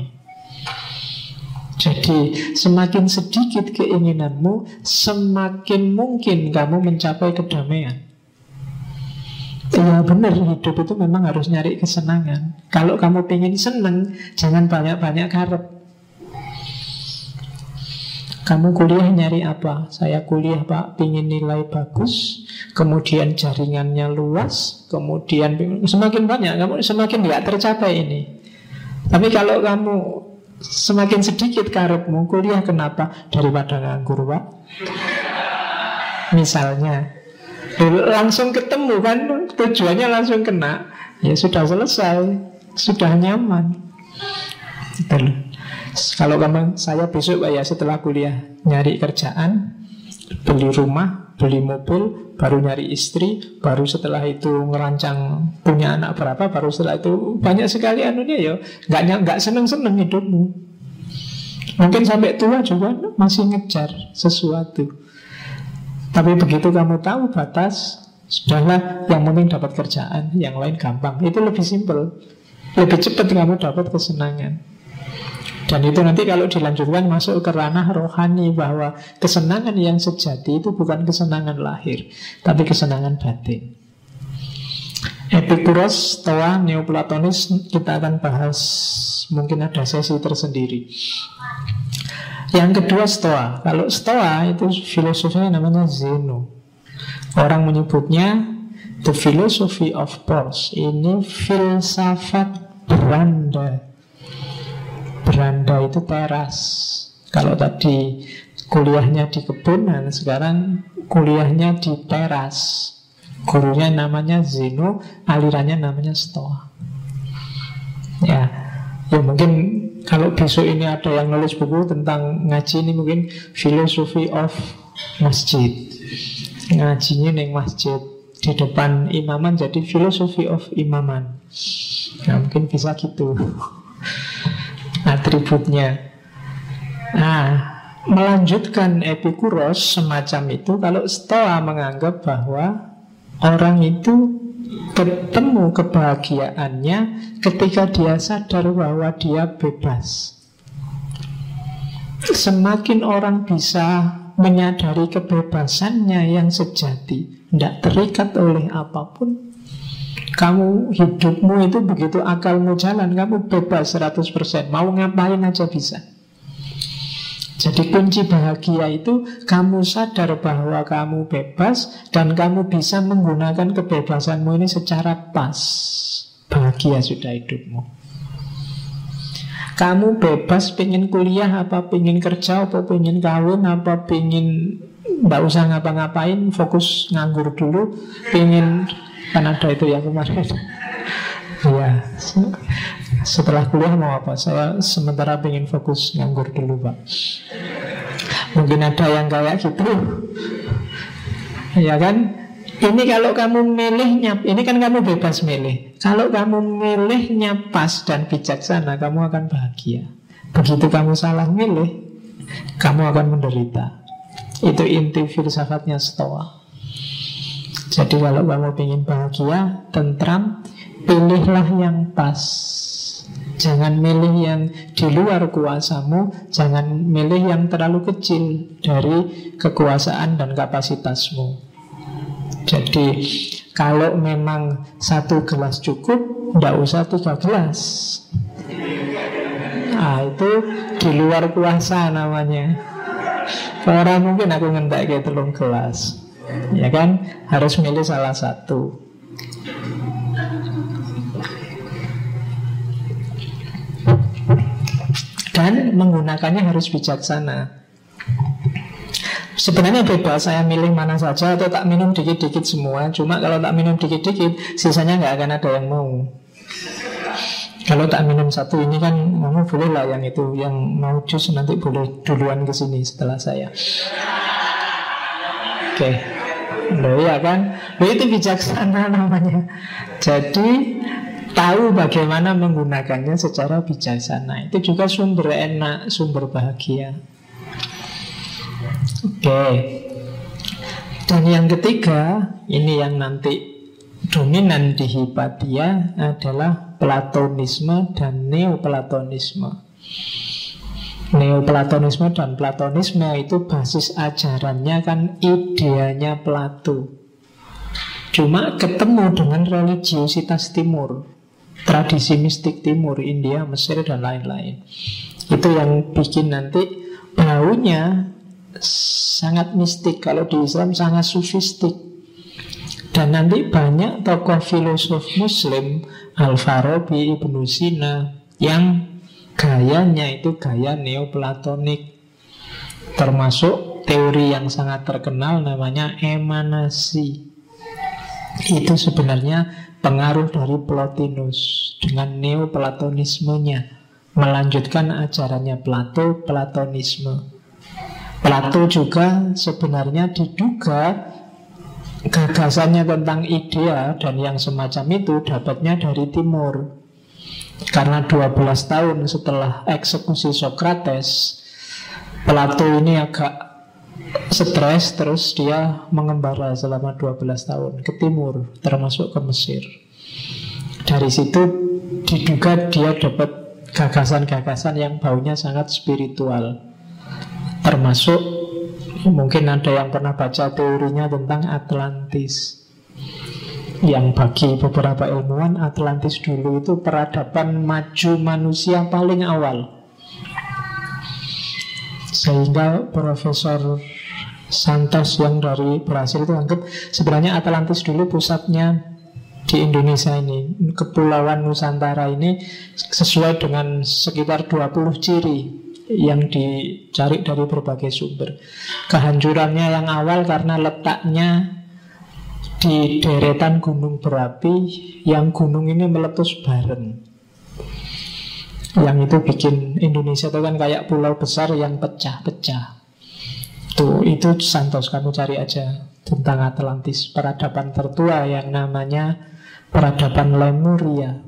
Jadi semakin sedikit keinginanmu, semakin mungkin kamu mencapai kedamaian. Ya benar, hidup itu memang harus nyari kesenangan. Kalau kamu pengen senang, jangan banyak-banyak harap. Kamu kuliah nyari apa? Saya kuliah Pak, pengen nilai bagus, kemudian jaringannya luas, kemudian semakin banyak, kamu semakin tidak tercapai ini. Tapi kalau kamu semakin sedikit karepmu, kuliah kenapa? Daripada nganggur Pak, misalnya, langsung ketemu kan, tujuannya langsung kena. Ya sudah selesai, sudah nyaman. Betul. Kalau saya besok Pak ya, setelah kuliah nyari kerjaan, beli rumah, beli mobil, baru nyari istri, baru setelah itu ngerancang punya anak berapa, baru setelah itu banyak sekali anunya ya, nggak seneng-seneng hidupmu. Mungkin sampai tua juga masih ngejar sesuatu. Tapi begitu kamu tahu batas, sudahlah, yang penting dapat kerjaan, yang lain gampang. Itu lebih simpel, lebih cepat kamu dapat kesenangan. Dan itu nanti kalau dilanjutkan masuk ke ranah rohani, bahwa kesenangan yang sejati itu bukan kesenangan lahir, tapi kesenangan batin. Epikuros, Stoa, Neoplatonis kita akan bahas, mungkin ada sesi tersendiri. Yang kedua Stoa. Kalau Stoa itu filosofinya namanya Zeno. Orang menyebutnya the philosophy of force. Ini filsafat beranda. Beranda itu teras. Kalau tadi kuliahnya di kebun, nah sekarang kuliahnya di teras. Gurunya namanya Zeno, alirannya namanya Stoa. Ya mungkin kalau besok ini ada yang nulis buku tentang ngaji ini, mungkin philosophy of masjid. Ngajinya neng masjid, di depan imaman jadi philosophy of imaman. Nah mungkin bisa gitu atributnya. Nah, melanjutkan Epikuros semacam itu. Kalau Stoa menganggap bahwa orang itu bertemu kebahagiaannya ketika dia sadar bahwa dia bebas. Semakin orang bisa menyadari kebebasannya yang sejati, tidak terikat oleh apapun, kamu hidupmu itu begitu akalmu jalan, kamu bebas 100%, mau ngapain aja bisa. Jadi kunci bahagia itu kamu sadar bahwa kamu bebas dan kamu bisa menggunakan kebebasanmu ini secara pas. Bahagia sudah hidupmu. Kamu bebas pengen kuliah apa, pengen kerja apa, pengen kawin apa, pengen nggak usah ngapa-ngapain, fokus nganggur dulu, pengen, kan ada itu ya kemarin. Ya, setelah kuliah mau apa? Saya sementara pengen fokus nganggur dulu, Pak. Mungkin ada yang kayak gitu. Ya kan? Ini kalau kamu milihnya, ini kan kamu bebas milih. Kalau kamu milihnya pas dan bijaksana, kamu akan bahagia. Begitu kamu salah milih, kamu akan menderita. Itu inti filsafatnya Stoa. Jadi kalau kamu ingin bahagia, tentram, pilihlah yang pas. Jangan milih yang di luar kuasamu, jangan milih yang terlalu kecil dari kekuasaan dan kapasitasmu. Jadi kalau memang 1 gelas cukup, tidak usah 3 gelas. Nah, itu di luar kuasa namanya. Orang mungkin aku ngentak kayak 3 gelas, ya kan, harus milih salah satu. Dan menggunakannya harus bijaksana. Sebenarnya bebas saya milih mana saja, atau tak minum dikit-dikit semua. Cuma kalau tak minum dikit-dikit, sisanya nggak akan ada yang mau. Kalau tak minum satu ini kan, kamu boleh lah yang itu. Yang mau jus nanti boleh duluan ke sini setelah saya. Oke. Loh ya kan, loh itu bijaksana namanya. Jadi tahu bagaimana menggunakannya secara bijaksana. Itu juga sumber enak, sumber bahagia. Oke. Dan yang ketiga, ini yang nanti dominan di Hipatia, adalah Platonisme dan Neoplatonisme. Neoplatonisme dan Platonisme itu basis ajarannya kan ideanya Plato. Cuma ketemu dengan religiositas timur, tradisi mistik timur, India, Mesir, dan lain-lain. Itu yang bikin nanti baunya sangat mistik. Kalau di Islam sangat sufistik. Dan nanti banyak tokoh filosof Muslim, Al-Farabi, Ibnu Sina, yang gayanya itu gaya neoplatonik. Termasuk teori yang sangat terkenal namanya emanasi. Itu sebenarnya pengaruh dari Plotinus dengan neoplatonismenya, melanjutkan ajarannya Plato, Platonisme. Plato juga sebenarnya diduga gagasannya tentang idea dan yang semacam itu dapatnya dari timur. Karena 12 tahun setelah eksekusi Sokrates, Plato ini agak stres, terus dia mengembara selama 12 tahun ke timur, termasuk ke Mesir. Dari situ diduga dia dapat gagasan-gagasan yang baunya sangat spiritual. Termasuk mungkin ada yang pernah baca teorinya tentang Atlantis, yang bagi beberapa ilmuwan Atlantis dulu itu peradaban maju manusia paling awal. Sehingga Profesor Santos yang dari Brasil itu anggap sebenarnya Atlantis dulu pusatnya di Indonesia ini. Kepulauan Nusantara ini sesuai dengan sekitar 20 ciri yang dicari dari berbagai sumber. Kehancurannya yang awal karena letaknya di deretan gunung berapi, yang gunung ini meletus bareng. Yang itu bikin Indonesia itu kan kayak pulau besar yang pecah-pecah. Tuh, itu Santos, kamu cari aja tentang Atlantis, peradaban tertua yang namanya peradaban Lemuria.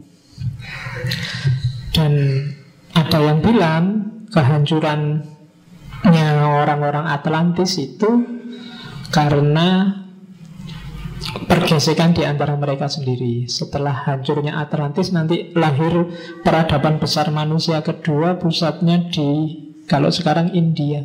Dan ada yang bilang kehancurannya orang-orang Atlantis itu karena pergesekan di antara mereka sendiri. Setelah hancurnya Atlantis, nanti lahir peradaban besar manusia kedua, pusatnya di, kalau sekarang, India.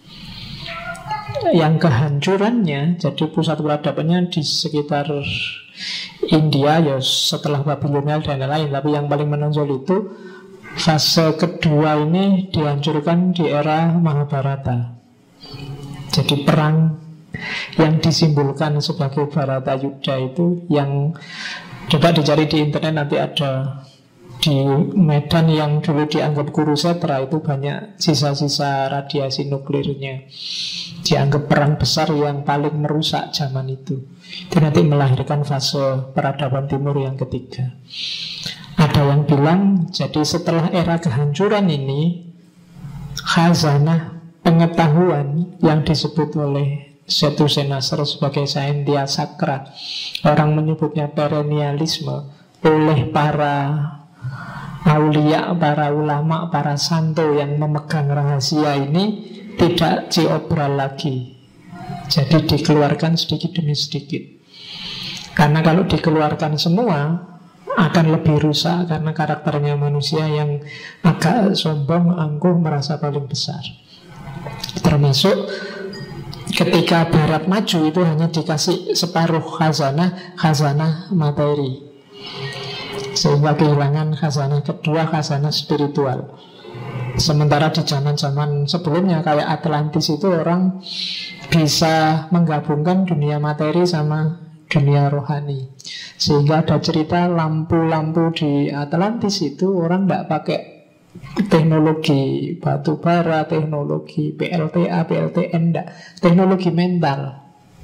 Yang kehancurannya, jadi pusat peradabannya di sekitar India, ya setelah Babilonia dan lain-lain. Tapi yang paling menonjol itu fase kedua ini dihancurkan di era Mahabharata. Jadi perang yang disimbolkan sebagai Bharata Yuddha itu, yang coba dicari di internet nanti ada, di medan yang dulu dianggap Kurukshetra itu banyak sisa-sisa radiasi nuklirnya. Dianggap perang besar yang paling merusak zaman itu. Itu nanti melahirkan fase peradaban timur yang ketiga. Ada yang bilang, jadi setelah era kehancuran ini, khazanah pengetahuan yang disebut oleh Setu Senasar sebagai Saintia Sakra, orang menyebutnya perennialisme, oleh para aulia, para ulama, para santo yang memegang rahasia ini tidak diobral lagi. Jadi dikeluarkan sedikit demi sedikit. Karena kalau dikeluarkan semua akan lebih rusak, karena karakternya manusia yang agak sombong, angkuh, merasa paling besar. Termasuk ketika Barat maju itu hanya dikasih separuh khazanah materi, sehingga kehilangan khazanah kedua, khazanah spiritual. Sementara di zaman-zaman sebelumnya kayak Atlantis itu orang bisa menggabungkan dunia materi sama dunia rohani. Sehingga ada cerita lampu-lampu di Atlantis itu orang tidak pakai teknologi batu bara, teknologi PLTA, PLTN, enggak. Teknologi mental.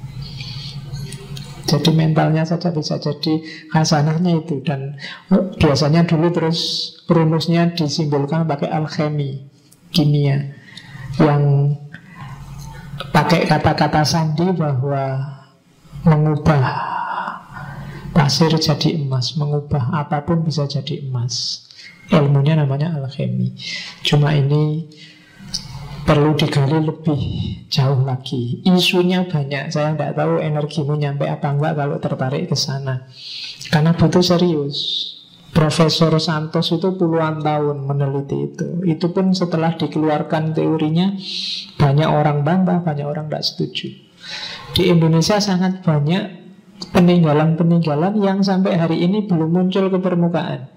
Jadi mentalnya saja bisa jadi khazanahnya itu. Dan biasanya dulu terus rumusnya disimbolkan pakai alchemy, kimia, yang pakai kata-kata sandi bahwa mengubah pasir jadi emas, mengubah apapun bisa jadi emas. Ilmunya namanya alchemy. Cuma ini perlu digali lebih jauh lagi. Isunya banyak. Saya tidak tahu energimu nyampe apa enggak kalau tertarik ke sana. Karena butuh serius. Profesor Santos itu puluhan tahun meneliti itu. Itu pun setelah dikeluarkan teorinya, banyak orang bantah, banyak orang tidak setuju. Di Indonesia sangat banyak peninggalan-peninggalan yang sampai hari ini belum muncul ke permukaan.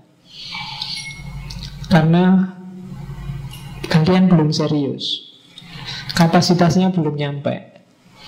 Karena kalian belum serius, kapasitasnya belum nyampe.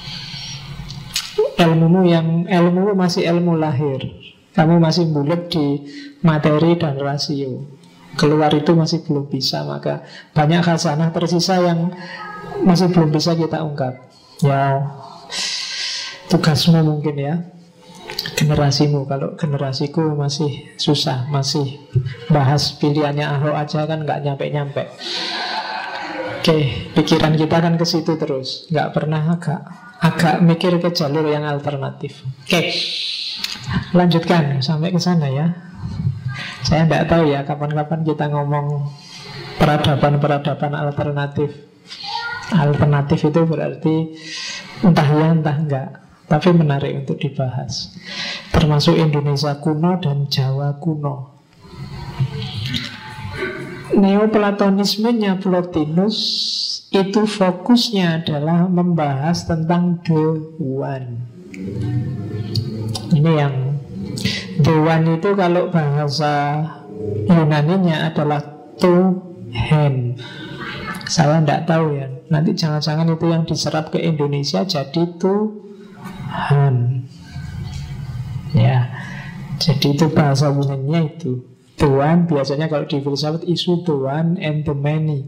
Ilmumu masih ilmu lahir. Kamu masih bulat di materi dan rasio. Keluar itu masih belum bisa. Maka banyak khazanah tersisa yang masih belum bisa kita ungkap. Ya, tugasmu mungkin ya, generasimu. Kalau generasiku masih susah, masih bahas pilihannya Ahok aja kan nggak nyampe-nyampe. Oke, pikiran kita kan ke situ terus, nggak pernah agak mikir ke jalur yang alternatif. Oke, lanjutkan sampai ke sana ya. Saya nggak tahu ya kapan-kapan kita ngomong peradaban alternatif. Alternatif itu berarti entah ya entah enggak, tapi menarik untuk dibahas. Termasuk Indonesia kuno dan Jawa kuno. Neoplatonismenya Plotinus itu fokusnya adalah membahas tentang the one. Ini yang the one itu kalau bahasa Yunaninya adalah to hand. Saya tidak tahu ya. Nanti jangan-jangan itu yang diserap ke Indonesia jadi Tuhan. Ya, jadi itu bahasa Yunani itu. Tuhan biasanya kalau di filsafat isu Tuhan and the many.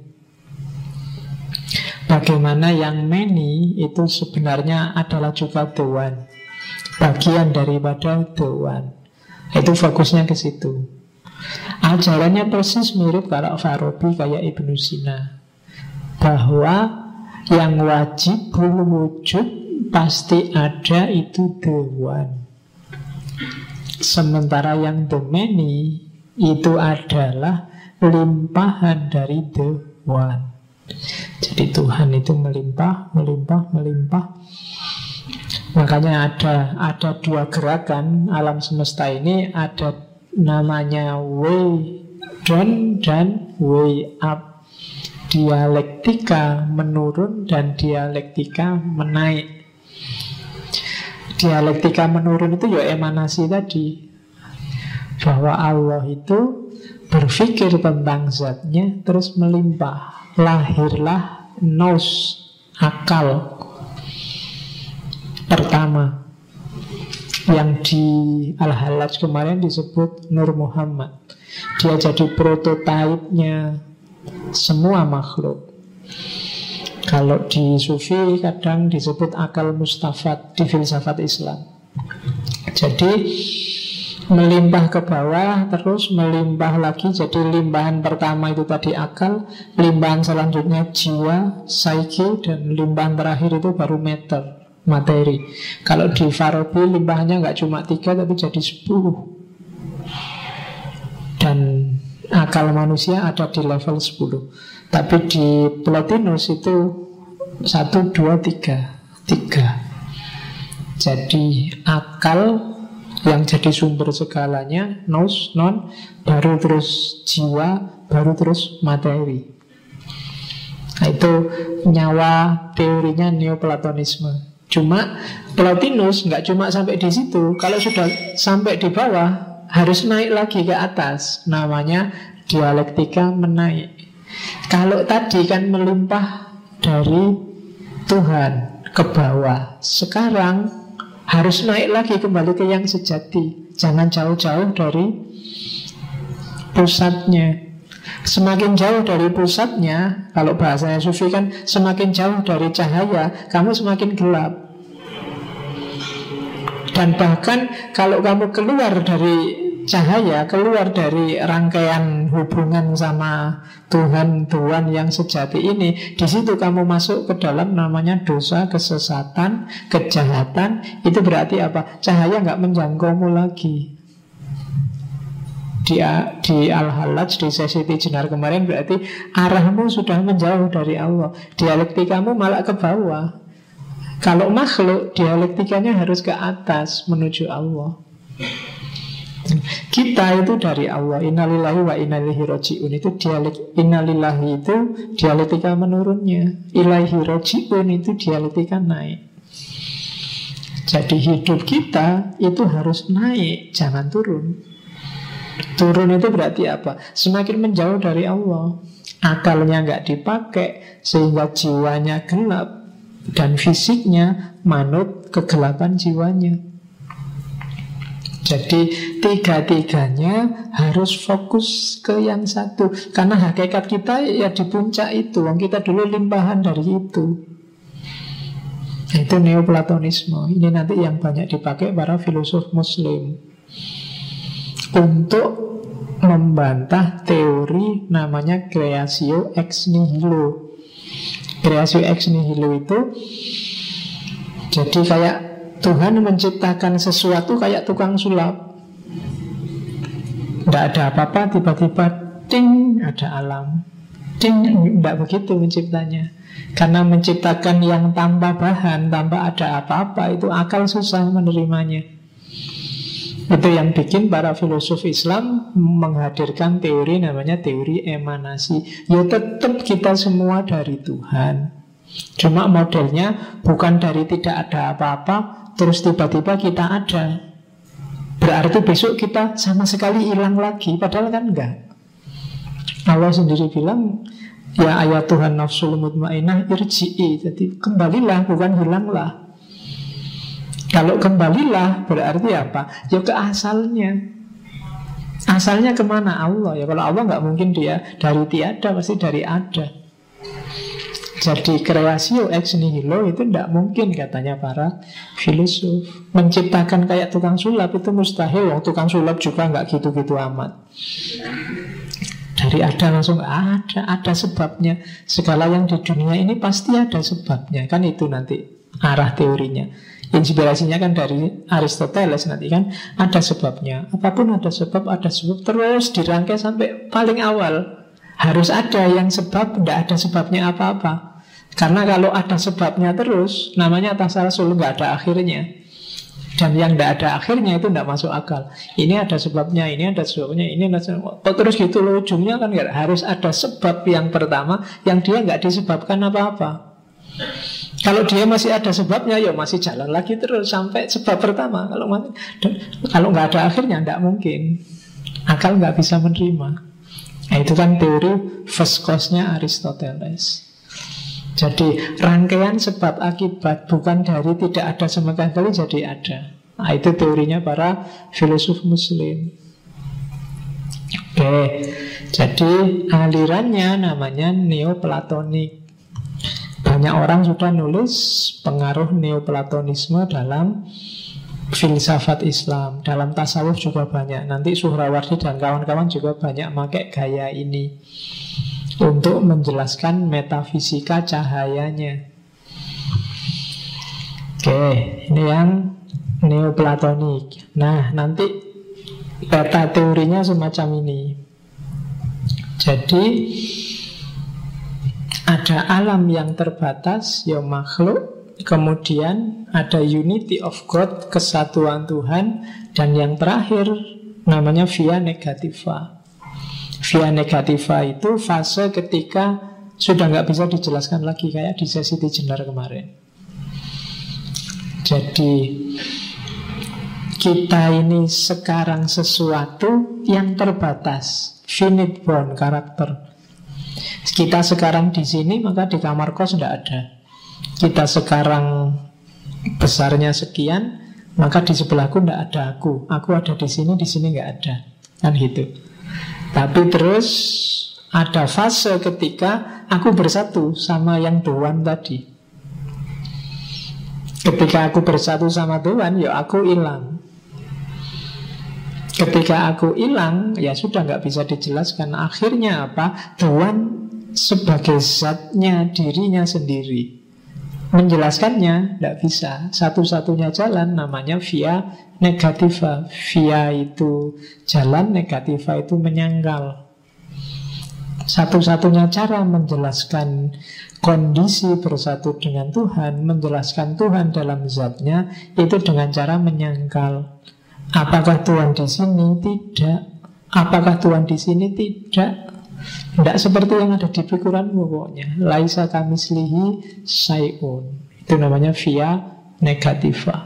Bagaimana yang many itu sebenarnya adalah juga Tuhan, bagian daripada Tuhan. Itu fokusnya ke situ. Ajarannya persis mirip kayak Farabi, kayak Ibnu Sina, bahwa yang wajib wujud pasti ada itu the one. Sementara yang the many itu adalah limpahan dari the one. Jadi Tuhan itu melimpah, melimpah, melimpah. Makanya ada dua gerakan alam semesta ini, ada namanya way down dan way up. Dialektika menurun dan dialektika menaik. Dialektika menurun itu ya emanasi tadi, bahwa Allah itu berpikir tentang zatnya terus melimpah. Lahirlah nous, akal pertama, yang di Al-Hallaj kemarin disebut Nur Muhammad. Dia jadi prototipenya semua makhluk. Kalau di Sufi kadang disebut akal mustafad di filsafat Islam. Jadi melimpah ke bawah, terus melimpah lagi. Jadi limpahan pertama itu tadi akal, limpahan selanjutnya jiwa, psyche, dan limpahan terakhir itu baru matter, materi. Kalau di Farabi limpahannya nggak cuma 3 tapi jadi 10. Dan akal manusia ada di level 10. Tapi di Plotinus itu 1, 2, 3. Jadi akal yang jadi sumber segalanya, nous, non, baru terus jiwa, baru terus materi. Nah, itu nyawa teorinya Neoplatonisme. Cuma Plotinus nggak cuma sampai di situ. Kalau sudah sampai di bawah, harus naik lagi ke atas. Namanya dialektika menaik. Kalau tadi kan melimpah dari Tuhan ke bawah, sekarang harus naik lagi kembali ke yang sejati. Jangan jauh-jauh dari pusatnya. Semakin jauh dari pusatnya, kalau bahasanya Sufi kan, semakin jauh dari cahaya, kamu semakin gelap. Dan bahkan kalau kamu keluar dari cahaya, keluar dari rangkaian hubungan sama Tuhan yang sejati ini, di situ kamu masuk ke dalam namanya dosa, kesesatan, kejahatan. Itu berarti apa? Cahaya nggak menjangkaumu lagi. Di Al-Hallaj, di sesi Tijenar kemarin, berarti arahmu sudah menjauh dari Allah. Dialektikamu malah ke bawah. Kalau makhluk, dialektikanya harus ke atas menuju Allah. Kita itu dari Allah, innalillahi wa inna ilaihi raji'un. Itu innalillahi itu dialektika menurunnya, ilaihi raji'un itu dialektika naik. Jadi hidup kita itu harus naik, jangan turun. Turun itu berarti apa? Semakin menjauh dari Allah. Akalnya nggak dipakai, sehingga jiwanya gelap, dan fisiknya manut kegelapan jiwanya. Jadi tiga-tiganya harus fokus ke yang satu. Karena hakikat kita ya di puncak itu. Kita dulu limpahan dari itu. Itu Neoplatonisme. Ini nanti yang banyak dipakai para filosof Muslim untuk membantah teori namanya creatio ex nihilo. Creatio ex nihilo itu jadi kayak Tuhan menciptakan sesuatu kayak tukang sulap. Tidak ada apa-apa, tiba-tiba ting, ada alam. Ting, tidak begitu menciptanya. Karena menciptakan yang tanpa bahan, tanpa ada apa-apa, itu akal susah menerimanya. Itu yang bikin para filosof Islam menghadirkan teori namanya teori emanasi. Ya tetap kita semua dari Tuhan. Cuma modelnya bukan dari tidak ada apa-apa terus tiba-tiba kita ada. Berarti besok kita sama sekali hilang lagi. Padahal kan enggak. Allah sendiri bilang Ya ayat Tuhan nafsul mutmainnah irji'i. Jadi kembalilah, bukan hilanglah. Kalau kembalilah berarti apa? Ya ke asalnya. Asalnya kemana? Allah. Ya kalau Allah nggak mungkin dia dari tiada, pasti dari ada. Jadi creatio ex nihilo itu tidak mungkin, katanya para filosof. Menciptakan kayak tukang sulap itu mustahil. Tukang sulap juga nggak gitu-gitu amat. Dari ada langsung ada sebabnya. Segala yang di dunia ini pasti ada sebabnya. Kan itu nanti arah teorinya. Inspirasinya kan dari Aristoteles nanti kan. Ada sebabnya. Apapun ada sebab terus dirangkai sampai paling awal. Harus ada yang sebab, tidak ada sebabnya apa-apa. Karena kalau ada sebabnya terus, namanya tasalsul, nggak ada akhirnya. Dan yang tidak ada akhirnya itu tidak masuk akal. Ini ada sebabnya, ini ada sebabnya, ini ada sebabnya. Terus gitu loh, ujungnya kan gak, harus ada sebab yang pertama yang dia nggak disebabkan apa-apa. Kalau dia masih ada sebabnya, ya masih jalan lagi terus sampai sebab pertama. Kalau nggak ada akhirnya, tidak mungkin. Akal nggak bisa menerima. Nah, itu kan teori first cause-nya Aristoteles. Jadi rangkaian sebab akibat bukan dari tidak ada sama sekali jadi ada. Nah, itu teorinya para filosof Muslim. Oke, jadi alirannya namanya Neoplatonik. Banyak orang sudah nulis pengaruh Neoplatonisme dalam filsafat Islam. Dalam tasawuf juga banyak. Nanti Suhrawardi dan kawan-kawan juga banyak pakai gaya ini untuk menjelaskan metafisika cahayanya. Oke, ini yang Neoplatonik. Nah, nanti peta teorinya semacam ini. Jadi ada alam yang terbatas, ya makhluk. Kemudian ada unity of God, kesatuan Tuhan. Dan yang terakhir namanya via negativa. Via negativa itu fase ketika sudah nggak bisa dijelaskan lagi, kayak di sesi Tijenar kemarin. Jadi kita ini sekarang sesuatu yang terbatas, finite bound karakter. Kita sekarang di sini, maka di kamar kos tidak ada. Kita sekarang besarnya sekian, maka di sebelahku tidak ada aku. Aku ada di sini nggak ada. Kan gitu. Tapi terus ada fase ketika aku bersatu sama yang Tuhan tadi. Ketika aku bersatu sama Tuhan, ya aku hilang. Ketika aku hilang, ya sudah nggak bisa dijelaskan. Akhirnya apa? Tuhan sebagai zatnya dirinya sendiri. Menjelaskannya tidak bisa. Satu-satunya jalan namanya via negativa. Via itu jalan, negativa itu menyangkal. Satu-satunya cara menjelaskan kondisi bersatu dengan Tuhan, menjelaskan Tuhan dalam zatnya, itu dengan cara menyangkal. Apakah Tuhan di sini? Tidak. Apakah Tuhan di sini? Tidak. Tidak seperti yang ada di pikiranmu pokoknya. Laisa kamislihi syai'un. Itu namanya via negativa.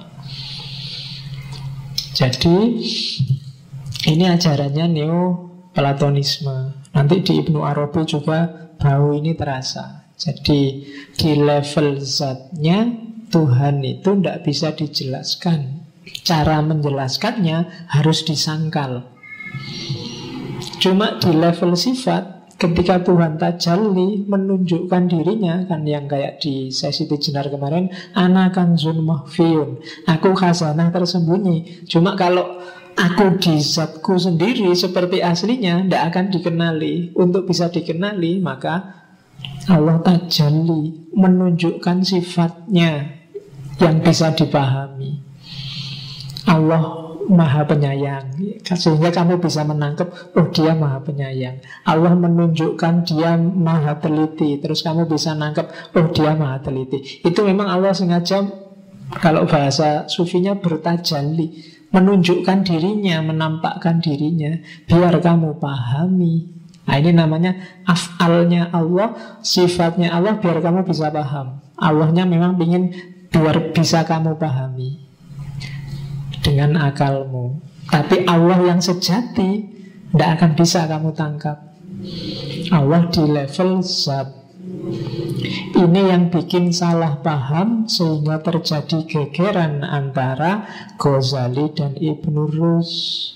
Jadi ini ajarannya Neoplatonisme. Nanti di Ibnu Arabi juga bau ini terasa. Jadi di level zatnya Tuhan itu tidak bisa dijelaskan. Cara menjelaskannya harus disangkal. Cuma di level sifat, ketika Tuhan tajalli menunjukkan dirinya, kan yang kayak di sesi Tijenar kemarin, ana kanzun mahfiyun, aku khazanah tersembunyi. Cuma kalau aku di zatku sendiri seperti aslinya, tidak akan dikenali. Untuk bisa dikenali, maka Allah tajalli menunjukkan sifatnya yang bisa dipahami. Allah Maha Penyayang, sehingga kamu bisa menangkap, oh dia Maha Penyayang. Allah menunjukkan dia Maha Teliti, terus kamu bisa nangkep, oh dia Maha Teliti. Itu memang Allah sengaja, kalau bahasa sufinya, bertajalli, menunjukkan dirinya, menampakkan dirinya, biar kamu pahami. Nah ini namanya af'alnya Allah, sifatnya Allah, biar kamu bisa paham. Allahnya memang ingin biar bisa kamu pahami dengan akalmu. Tapi Allah yang sejati tidak akan bisa kamu tangkap. Allah di level zat. Ini yang bikin salah paham sehingga terjadi gegeran antara Ghazali dan Ibn Rus.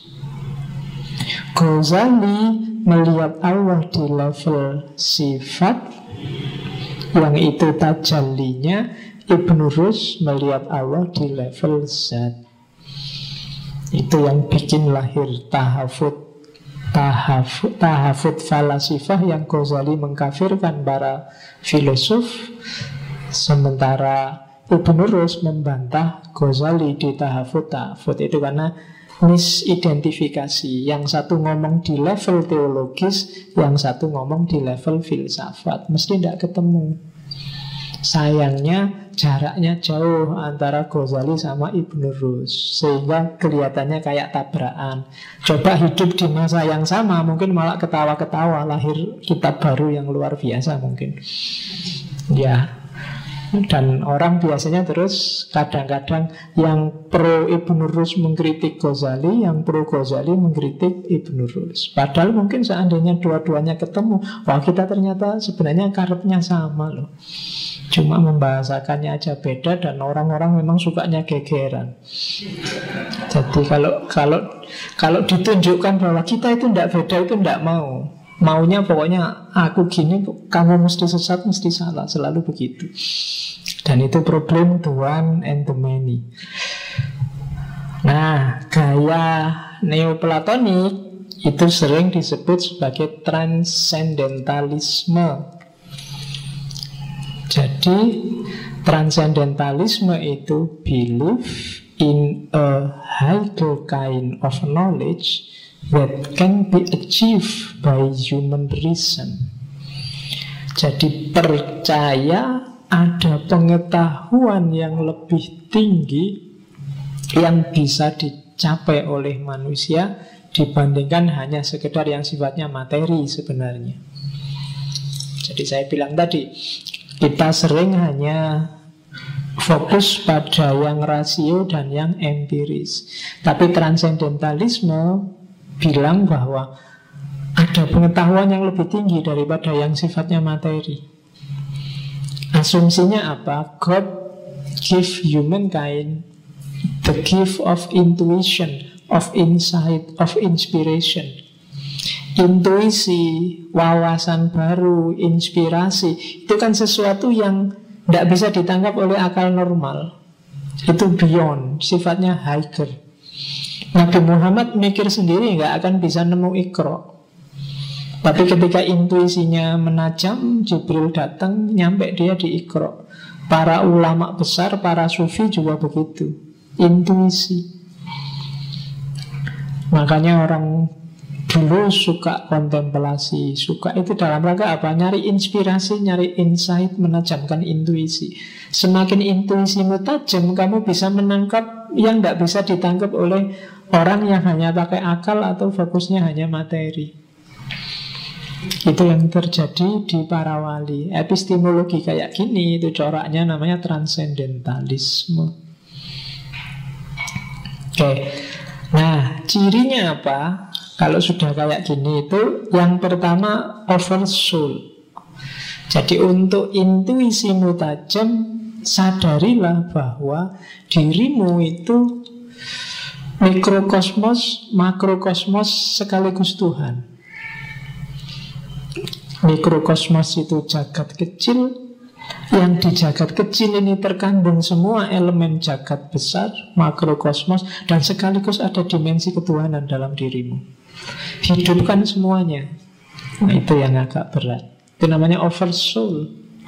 Ghazali melihat Allah di level sifat, yang itu tajallinya. Ibn Rus melihat Allah di level zat. Itu yang bikin lahir tahafut falasifah yang Ghazali mengkafirkan para filosof, sementara Ibn Rus membantah Ghazali di tahafut. Itu karena misidentifikasi. Yang satu ngomong di level teologis, yang satu ngomong di level filsafat. Mesti tidak ketemu. Sayangnya jaraknya jauh antara Ghazali sama Ibn Rus, sehingga kelihatannya kayak tabrakan. Coba hidup di masa yang sama, mungkin malah ketawa-ketawa, lahir kitab baru yang luar biasa mungkin. Ya, dan orang biasanya terus kadang-kadang yang pro Ibn Rus mengkritik Ghazali, yang pro Ghazali mengkritik Ibn Rus. Padahal mungkin seandainya dua-duanya ketemu, wah kita ternyata sebenarnya karepnya sama loh. Cuma membahasakannya aja beda dan orang-orang memang sukanya gegeran. Jadi kalau ditunjukkan bahwa kita itu tidak beda, itu tidak mau. Maunya pokoknya aku gini, kamu mesti sesat, mesti salah, selalu begitu. Dan itu problem the one and the many. Nah, gaya neoplatonik itu sering disebut sebagai transcendentalisme. Jadi transcendentalisme itu belief in a higher kind of knowledge that can be achieved by human reason. Jadi percaya ada pengetahuan yang lebih tinggi yang bisa dicapai oleh manusia dibandingkan hanya sekedar yang sifatnya materi sebenarnya. Jadi saya bilang tadi, kita sering hanya fokus pada yang rasio dan yang empiris. Tapi transcendentalisme bilang bahwa ada pengetahuan yang lebih tinggi daripada yang sifatnya materi. Asumsinya apa? God give humankind the gift of intuition, of insight, of inspiration. Intuisi, wawasan baru, inspirasi, itu kan sesuatu yang tidak bisa ditangkap oleh akal normal. Itu beyond, sifatnya higher. Nabi Muhammad mikir sendiri nggak akan bisa nemu Iqra. Tapi ketika intuisinya menajam, Jibril datang, nyampe dia di Iqra. Para ulama besar, para sufi juga begitu. Intuisi. Makanya orang dulu suka kontemplasi, suka itu dalam rangka apa? Nyari inspirasi, nyari insight, menajamkan intuisi. Semakin intuisimu tajam, kamu bisa menangkap yang tidak bisa ditangkap oleh orang yang hanya pakai akal atau fokusnya hanya materi. Itu yang terjadi di para wali. Epistemologi kayak gini, itu coraknya namanya transcendentalisme. Oke. Nah, cirinya apa? Kalau sudah kayak gini itu, yang pertama oversoul. Jadi untuk intuisimu tajam, sadarilah bahwa dirimu itu mikrokosmos, makrokosmos sekaligus Tuhan. Mikrokosmos itu jagat kecil, yang di jagat kecil ini terkandung semua elemen jagat besar, makrokosmos, dan sekaligus ada dimensi ketuhanan dalam dirimu. Hidupkan semuanya. Nah, itu yang agak berat. Itu namanya oversoul.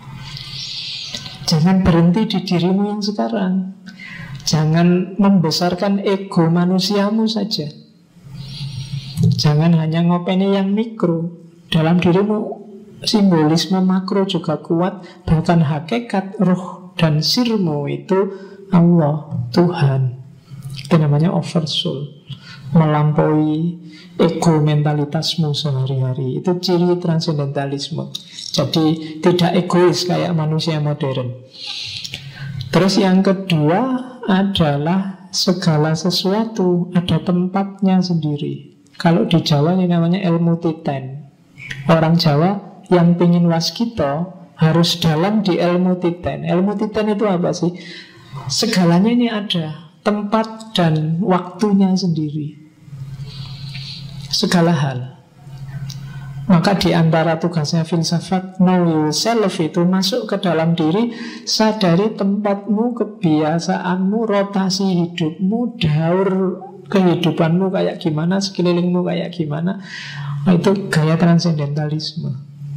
Jangan berhenti di dirimu yang sekarang. Jangan membesarkan ego manusiamu saja. Jangan hanya ngopeni yang mikro. Dalam dirimu simbolisme makro juga kuat. Bahkan hakikat roh dan sirmu itu Allah, Tuhan. Itu namanya oversoul. Melampaui ego mentalitasmu sehari-hari. Itu ciri transcendentalisme. Jadi tidak egois kayak manusia modern. Terus yang kedua adalah segala sesuatu ada tempatnya sendiri. Kalau di Jawa ini namanya ilmu titen. Orang Jawa yang pingin waskito harus dalam di ilmu titen. Ilmu titen itu apa sih? Segalanya ini ada, tempat dan waktunya sendiri, segala hal. Maka di antara tugasnya filsafat know yourself itu masuk ke dalam diri, sadari tempatmu, kebiasaanmu, rotasi hidupmu, daur kehidupanmu kayak gimana, sekelilingmu kayak gimana. Itu gaya transendentalisme.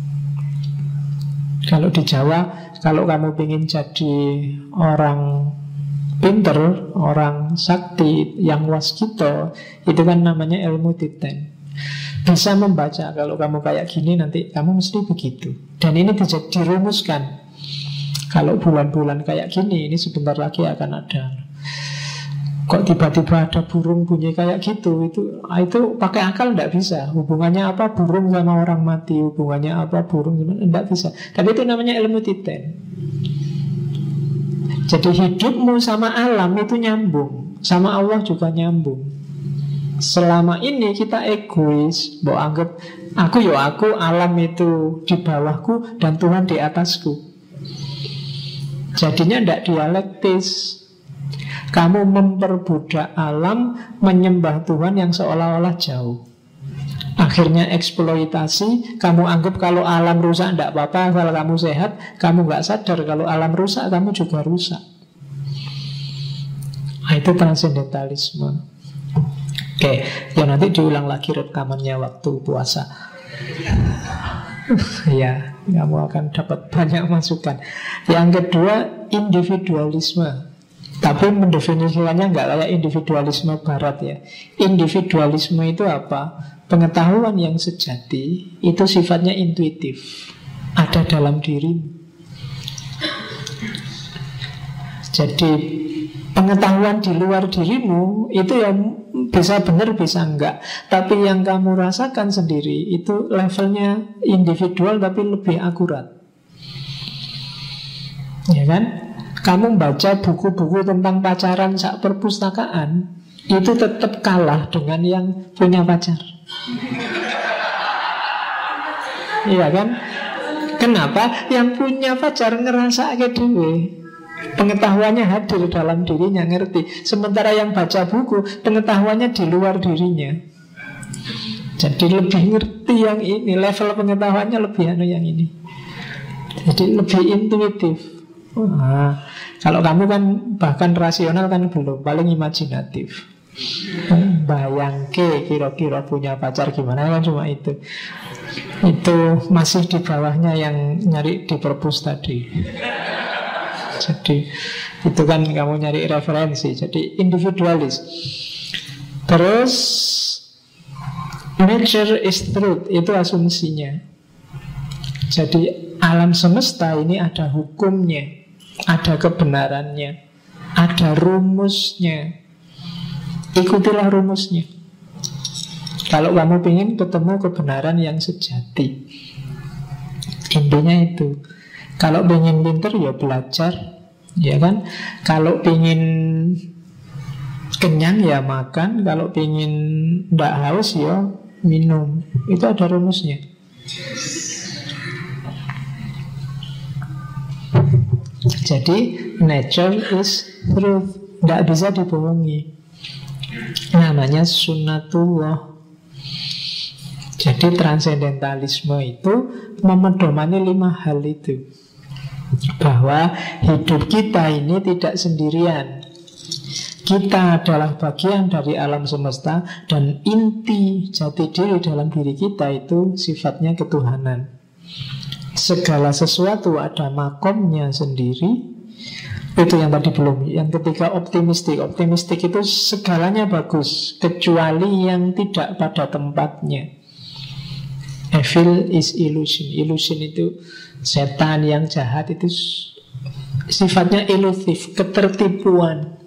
Kalau di Jawa, kalau kamu ingin jadi orang pinter, orang sakti, yang waskito, itu kan namanya ilmu titen. Bisa membaca, kalau kamu kayak gini nanti kamu mesti begitu. Dan ini dirumuskan. Kalau bulan-bulan kayak gini, ini sebentar lagi akan ada. Kok tiba-tiba ada burung bunyi kayak gitu, itu pakai akal tidak bisa. Hubungannya apa burung sama orang mati, hubungannya apa burung sama, tidak bisa. Tapi itu namanya ilmu titen. Jadi hidupmu sama alam itu nyambung, sama Allah juga nyambung. Selama ini kita egois, mau anggap aku ya aku, alam itu di bawahku dan Tuhan di atasku. Jadinya tidak dialektis. Kamu memperbudak alam, menyembah Tuhan yang seolah-olah jauh. Akhirnya eksploitasi. Kamu anggap kalau alam rusak tidak apa-apa, kalau kamu sehat. Kamu nggak sadar kalau alam rusak, kamu juga rusak. Nah, itu transendentalisme. Oke, ya nanti diulang lagi rekamannya waktu puasa. Ya, kamu akan dapat banyak masukan. Yang kedua, individualisme. Tapi mendefinisikannya nggak kayak individualisme barat ya. Individualisme itu apa? Pengetahuan yang sejati itu sifatnya intuitif, ada dalam dirimu. Jadi pengetahuan di luar dirimu itu yang bisa benar bisa enggak. Tapi yang kamu rasakan sendiri itu levelnya individual tapi lebih akurat. Ya kan? Kamu baca buku-buku tentang pacaran sak perpustakaan, itu tetap kalah dengan yang punya pacar. Iya kan? Kenapa? Yang punya pacar ngerasa kayak dewe, pengetahuannya hadir dalam dirinya, ngerti. Sementara yang baca buku, pengetahuannya di luar dirinya. Jadi lebih ngerti yang ini, level pengetahuannya lebih yang ini. Jadi lebih intuitif. Nah, kalau kamu kan bahkan rasional kan belum, paling imajinatif. Bayangke kira-kira punya pacar gimana, kan cuma itu. Itu masih di bawahnya yang nyari di perpus tadi. Jadi itu kan kamu nyari referensi. Jadi individualis. Terus nature is truth, itu asumsinya. Jadi alam semesta ini ada hukumnya, ada kebenarannya, ada rumusnya. Ikutilah rumusnya. Kalau kamu ingin ketemu kebenaran yang sejati, intinya itu. Kalau pengen pinter ya belajar, ya kan? Kalau pengen kenyang ya makan, kalau pengen ndak haus ya minum. Itu ada rumusnya. Jadi nature is truth, ndak bisa dibohongi. Namanya sunnatullah. Jadi transendentalisme itu memedomani 5 hal itu. Bahwa hidup kita ini tidak sendirian. Kita adalah bagian dari alam semesta. Dan inti jati diri dalam diri kita itu sifatnya ketuhanan. Segala sesuatu ada makomnya sendiri. Itu yang tadi belum. Yang ketiga optimistik. Optimistik itu segalanya bagus, kecuali yang tidak pada tempatnya. Evil is illusion. Illusion itu setan yang jahat, itu sifatnya ilusif, ketertipuan.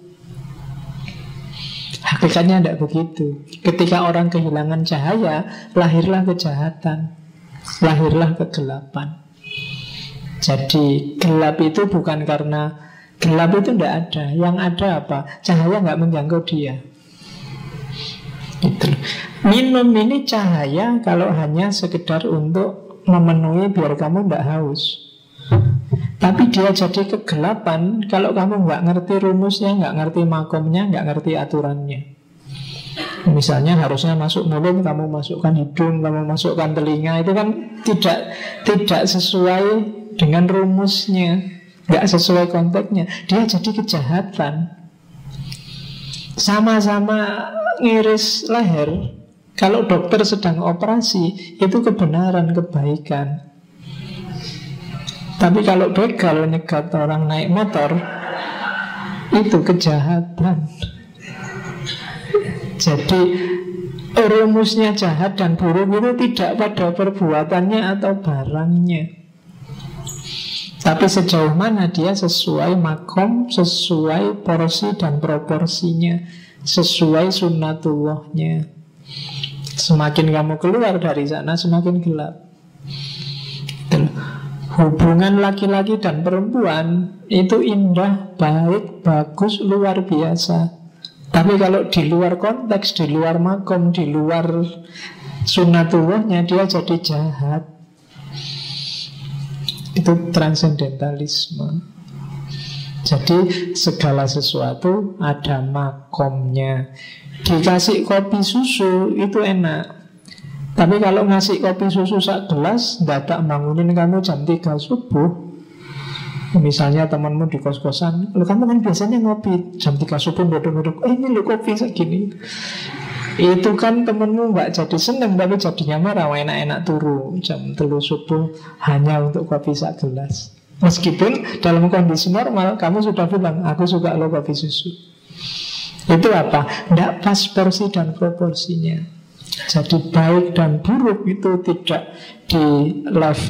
Hakikatnya tidak begitu. Ketika orang kehilangan cahaya, lahirlah kejahatan, lahirlah kegelapan. Jadi gelap itu bukan karena gelap itu tidak ada. Yang ada apa? Cahaya nggak menjangkau dia. Itu. Minum ini cahaya kalau hanya sekedar untuk memenuhi biar kamu tidak haus. Tapi dia jadi kegelapan kalau kamu nggak ngerti rumusnya, nggak ngerti makomnya, nggak ngerti aturannya. Misalnya harusnya masuk mulut, kamu masukkan hidung, kamu masukkan telinga, itu kan tidak sesuai dengan rumusnya, nggak sesuai konteksnya. Dia jadi kejahatan. Sama-sama ngiris leher, kalau dokter sedang operasi, itu kebenaran, kebaikan. Tapi kalau begal nyegat orang naik motor, itu kejahatan. Jadi rumusnya jahat dan buruk itu tidak pada perbuatannya atau barangnya, tapi sejauh mana dia sesuai makom, sesuai porsi dan proporsinya, sesuai sunnatullahnya. Semakin kamu keluar dari sana, semakin gelap. Hubungan laki-laki dan perempuan itu indah, baik, bagus, luar biasa. Tapi kalau di luar konteks, di luar makom, di luar sunnatullahnya, dia jadi jahat. Itu transendentalisme. Jadi segala sesuatu ada makomnya. Dikasih kopi susu itu enak, tapi kalau ngasih kopi susu sak gelas, tak bangunin kamu jam 3 subuh. Misalnya temanmu di kos-kosan, lu kamu kan biasanya ngopi jam 3 subuh, duduk-duduk, ini lu kopi segini. Itu kan temenmu gak jadi seneng, tapi jadinya marah, enak-enak turu jam 3 subuh hanya untuk kopi sak gelas. Meskipun dalam kondisi normal kamu sudah bilang, aku suka lo kopi susu. Itu apa? Tidak pas porsi dan proporsinya. Jadi baik dan buruk itu tidak di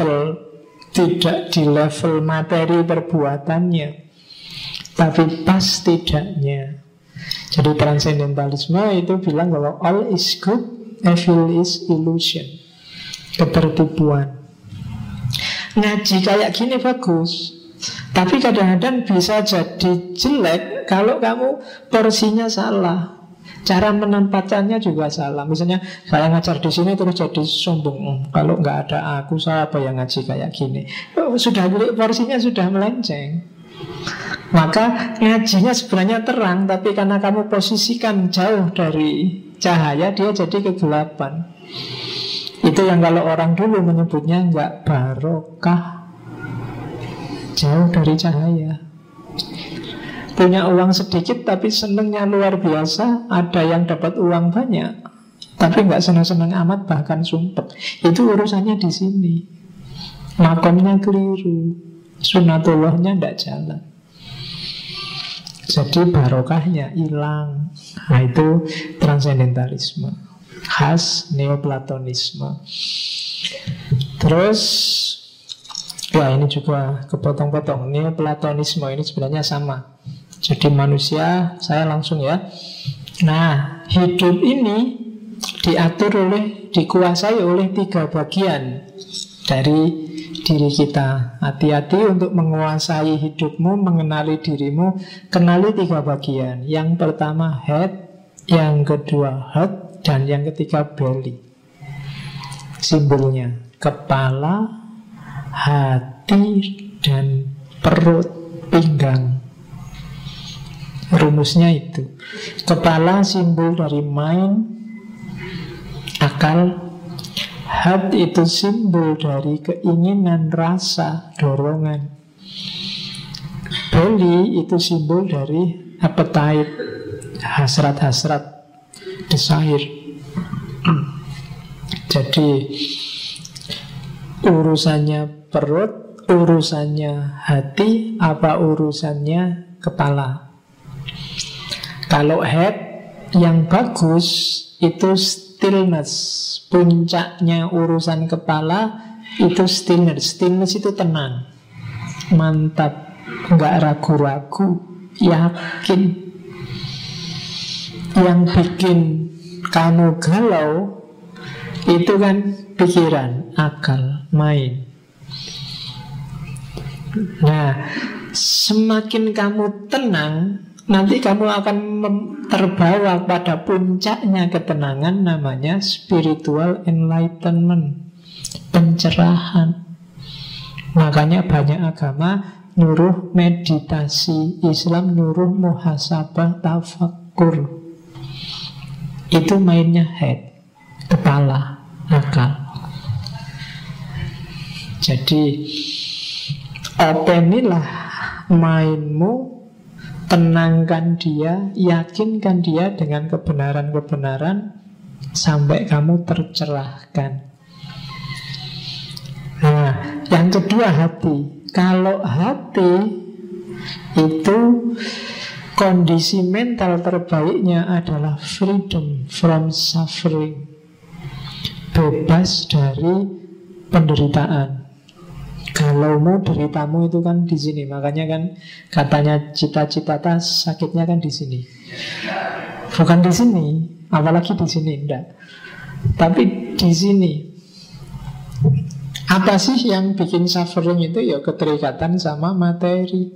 level materi perbuatannya, tapi pas tidaknya. Jadi transendentalisme itu bilang bahwa all is good, evil is illusion, ketertipuan. Ngaji kayak gini bagus, tapi kadang-kadang bisa jadi jelek kalau kamu porsinya salah. Cara menempatannya juga salah. Misalnya saya ngajar di sini terus jadi sombong. Kalau nggak ada aku, siapa yang ngaji kayak gini? Sudah porsinya sudah melenceng. Maka ngajinya sebenarnya terang, tapi karena kamu posisikan jauh dari cahaya, dia jadi kegelapan. Itu yang kalau orang dulu menyebutnya nggak barokah, jauh dari cahaya. Punya uang sedikit tapi senengnya luar biasa. Ada yang dapat uang banyak tapi nggak seneng-seneng amat, bahkan sumpet. Itu urusannya di sini. Makomnya keliru, sunnatullahnya tidak jalan. Jadi barokahnya hilang. Nah itu transendentalisme, khas neoplatonisme. Terus ya ini juga kepotong-potong. Neoplatonisme ini sebenarnya sama. Jadi manusia, saya langsung ya. Nah, hidup ini diatur dikuasai oleh 3 bagian dari diri kita. Hati-hati untuk menguasai hidupmu, mengenali dirimu. Kenali 3 bagian. Yang pertama head, yang kedua heart, dan yang ketiga belly. Simbolnya kepala, hati, dan perut, pinggang. Rumusnya itu. Kepala simbol dari mind, akal. Heart itu simbol dari keinginan, rasa, dorongan. Belly itu simbol dari appetite, hasrat-hasrat, desire. Jadi urusannya perut, urusannya hati, apa urusannya kepala? Kalau head yang bagus itu stillness. Puncaknya urusan kepala itu stillness. Stillness itu tenang, mantap, nggak ragu-ragu, yakin. Yang bikin kamu galau itu kan pikiran, akal, mind. Nah, semakin kamu tenang, nanti kamu akan terbawa pada puncaknya ketenangan, namanya spiritual enlightenment, pencerahan. Makanya banyak agama nyuruh meditasi, Islam nyuruh muhasabah, tafakkur. Itu mainnya head, kepala, akal. Jadi openilah mindmu, tenangkan dia, yakinkan dia dengan kebenaran-kebenaran sampai kamu tercerahkan. Nah, yang kedua hati. Kalau hati itu kondisi mental terbaiknya adalah freedom from suffering, bebas dari penderitaan. Galaumu, deritamu itu kan di sini. Makanya kan katanya cita-cita sakitnya kan di sini. Bukan di sini, apalagi di sini enggak. Tapi di sini. Apa sih yang bikin suffering itu? Ya keterikatan sama materi.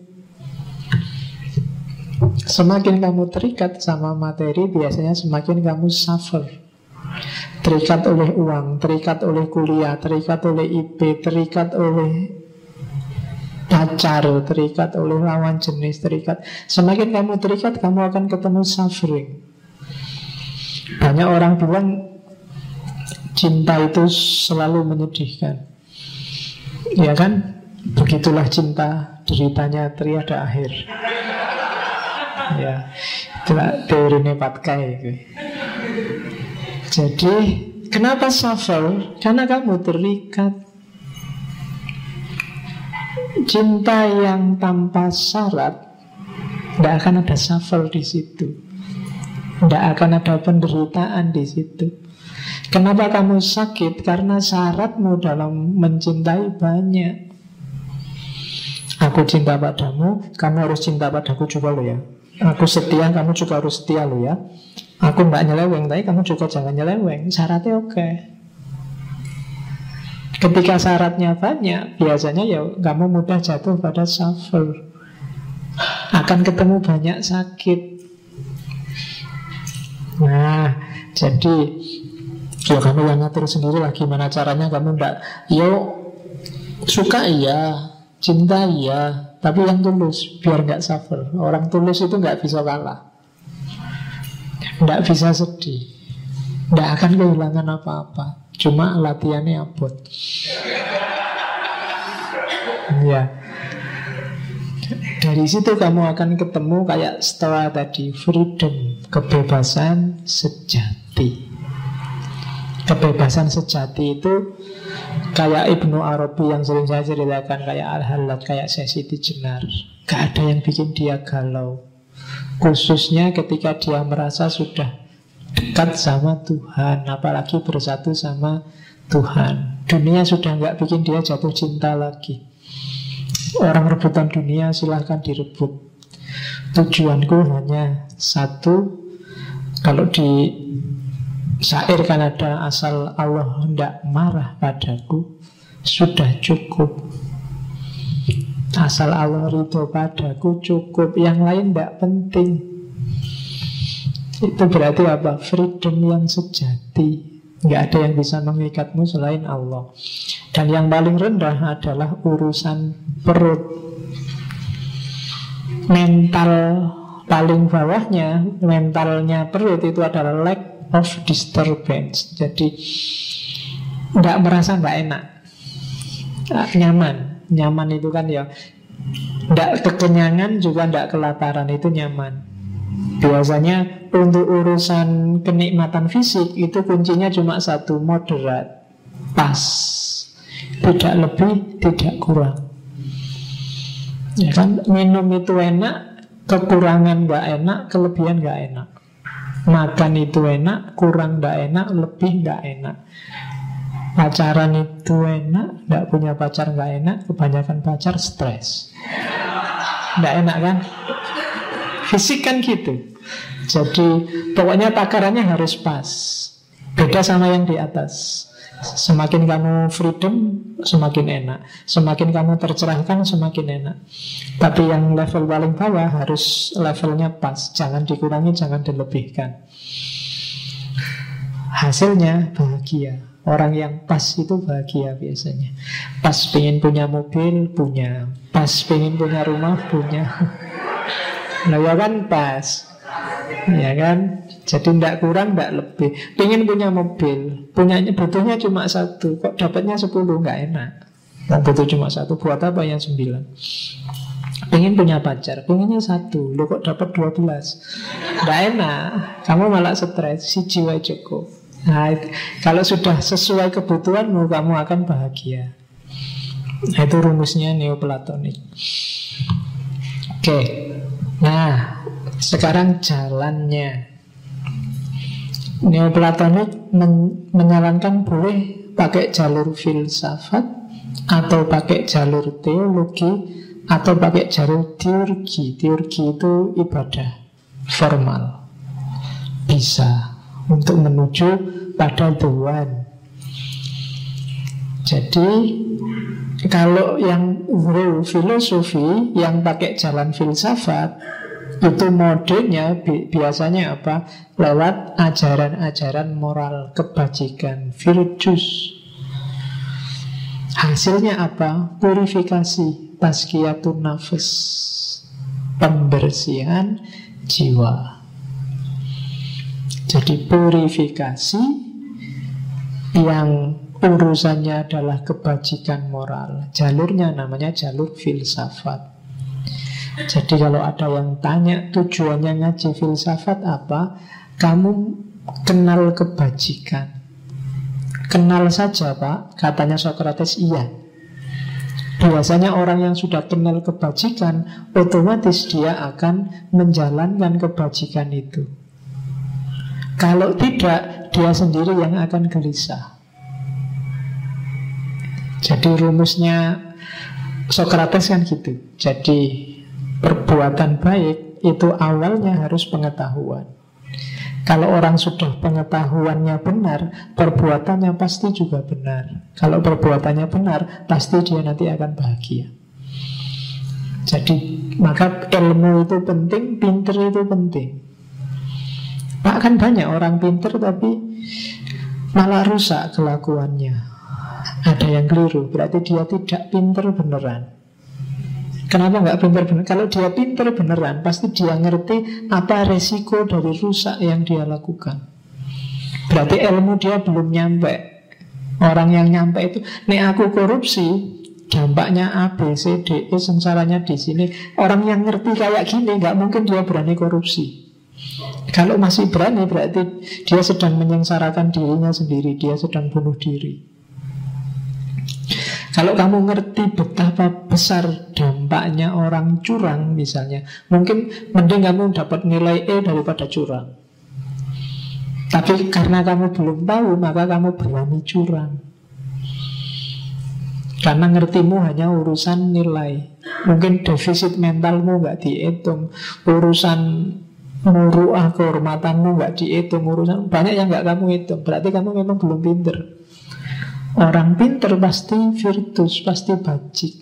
Semakin kamu terikat sama materi, biasanya semakin kamu suffer. Terikat oleh uang, terikat oleh kuliah, terikat oleh IP, terikat oleh pacar, terikat oleh lawan jenis, terikat. Semakin kamu terikat, kamu akan ketemu suffering. Banyak orang bilang cinta itu selalu menyedihkan. Ya kan? Begitulah cinta, deritanya tiada akhir. Ya, itulah teorinya Patkai itu. Jadi, kenapa suffer? Karena kamu terikat. Cinta yang tanpa syarat, tidak akan ada suffer di situ. Tidak akan ada penderitaan di situ. Kenapa kamu sakit? Karena syaratmu dalam mencintai banyak. Aku cinta padamu, kamu harus cinta padaku juga loh ya. Aku setia, kamu juga harus setia loh ya. Aku mbak nyeleweng, tapi kamu juga jangan nyeleweng. Syaratnya oke. Ketika syaratnya banyak, biasanya ya kamu mudah jatuh pada suffer. Akan ketemu banyak sakit. Nah, jadi ya kamu yang ngatur sendiri lah gimana caranya kamu mbak. Yo, suka iya, cinta iya, tapi yang tulus, biar nggak suffer. Orang tulus itu nggak bisa kalah. Tidak bisa sedih, tidak akan kehilangan apa-apa. Cuma latihannya abot. Ya. Dari situ kamu akan ketemu kayak setelah tadi, freedom, kebebasan sejati. Kebebasan sejati itu kayak Ibnu Arabi yang sering saya ceritakan, kayak Al-Halad, kayak Sesi Jenar. Gak ada yang bikin dia galau. Khususnya ketika dia merasa sudah dekat sama Tuhan, apalagi bersatu sama Tuhan. Dunia sudah nggak bikin dia jatuh cinta lagi. Orang rebutan dunia silahkan direbut. Tujuanku hanya satu. Kalau di syair kan ada, asal Allah hendak marah padaku, sudah cukup. Asal Allah ridho padaku cukup. Yang lain tidak penting. Itu berarti apa? Freedom yang sejati. Nggak ada yang bisa mengikatmu selain Allah. Dan yang paling rendah adalah urusan perut. Mental paling bawahnya, mentalnya perut itu adalah lack of disturbance. Jadi tidak merasa nggak enak, nyaman. Nyaman itu kan ya tidak kekenyangan juga tidak kelaparan, itu nyaman. Biasanya untuk urusan kenikmatan fisik itu kuncinya cuma satu, moderat, pas, tidak lebih, tidak kurang. Ya kan, minum itu enak, kekurangan nggak enak, kelebihan nggak enak. Makan itu enak, kurang nggak enak, lebih nggak enak. Pacaran itu enak, nggak punya pacar nggak enak, kebanyakan pacar stres. Nggak enak kan? Fisik kan gitu. Jadi pokoknya takarannya harus pas. Beda sama yang di atas. Semakin kamu freedom, semakin enak. Semakin kamu tercerahkan, semakin enak. Tapi yang level paling bawah harus levelnya pas. Jangan dikurangi, jangan dilebihkan. Hasilnya bahagia. Orang yang pas itu bahagia biasanya. Pas pengen punya mobil, punya. Pas pengen punya rumah, punya. Nah ya kan pas. Ya kan. Jadi tidak kurang, tidak lebih. Pengen punya mobil, butuhnya cuma satu. Kok dapatnya 10, nggak enak. Nggak butuh cuma satu, buat apa yang 9? Pengen punya pacar, pengennya satu. Lo kok dapat 12? Nggak enak. Kamu malah stres. Si jiwa cukup. Nah, kalau sudah sesuai kebutuhanmu, kamu akan bahagia. Nah, itu rumusnya neoplatonik. Oke. Nah, sekarang jalannya. Neoplatonik menyarankan boleh pakai jalur filsafat, atau pakai jalur teologi, atau pakai jalur teurgi. Teurgi itu ibadah formal. Bisa untuk menuju pada the one. Jadi kalau yang filosofi yang pakai jalan filsafat, itu modenya biasanya apa? Lewat ajaran-ajaran moral, kebajikan, virtus. Hasilnya apa? Purifikasi, tazkiyatun nafs, pembersihan jiwa. Jadi purifikasi yang urusannya adalah kebajikan moral. Jalurnya namanya jalur filsafat. Jadi kalau ada yang tanya tujuannya ngaji filsafat apa, kamu kenal kebajikan. Kenal saja Pak, katanya Socrates, iya. Biasanya orang yang sudah kenal kebajikan, otomatis dia akan menjalankan kebajikan itu. Kalau tidak, dia sendiri yang akan gelisah. Jadi rumusnya Socrates kan gitu. Jadi perbuatan baik itu awalnya harus pengetahuan. Kalau orang sudah pengetahuannya benar, perbuatannya pasti juga benar. Kalau perbuatannya benar, pasti dia nanti akan bahagia. Jadi maka ilmu itu penting, pinter itu penting. Pak, kan banyak orang pinter tapi malah rusak kelakuannya. Ada yang keliru, berarti dia tidak pinter beneran. Kenapa nggak pinter beneran? Kalau dia pinter beneran, pasti dia ngerti apa resiko dari rusak yang dia lakukan. Berarti ilmu dia belum nyampe. Orang yang nyampe itu, nek aku korupsi, dampaknya A, B, C, D, E, sengsaranya di sini. Orang yang ngerti kayak gini, nggak mungkin dia berani korupsi. Kalau masih berani, berarti dia sedang menyengsarakan dirinya sendiri. Dia sedang bunuh diri. Kalau kamu ngerti betapa besar dampaknya orang curang misalnya, mungkin mending kamu dapat nilai E daripada curang. Tapi karena kamu belum tahu, maka kamu berani curang. Karena ngertimu hanya urusan nilai. Mungkin defisit mentalmu nggak dihitung, urusan muruah kehormatanmu nggak dihitung, urusan banyak yang nggak kamu hitung. Berarti kamu memang belum pinter. Orang pinter pasti virtus, pasti bajik.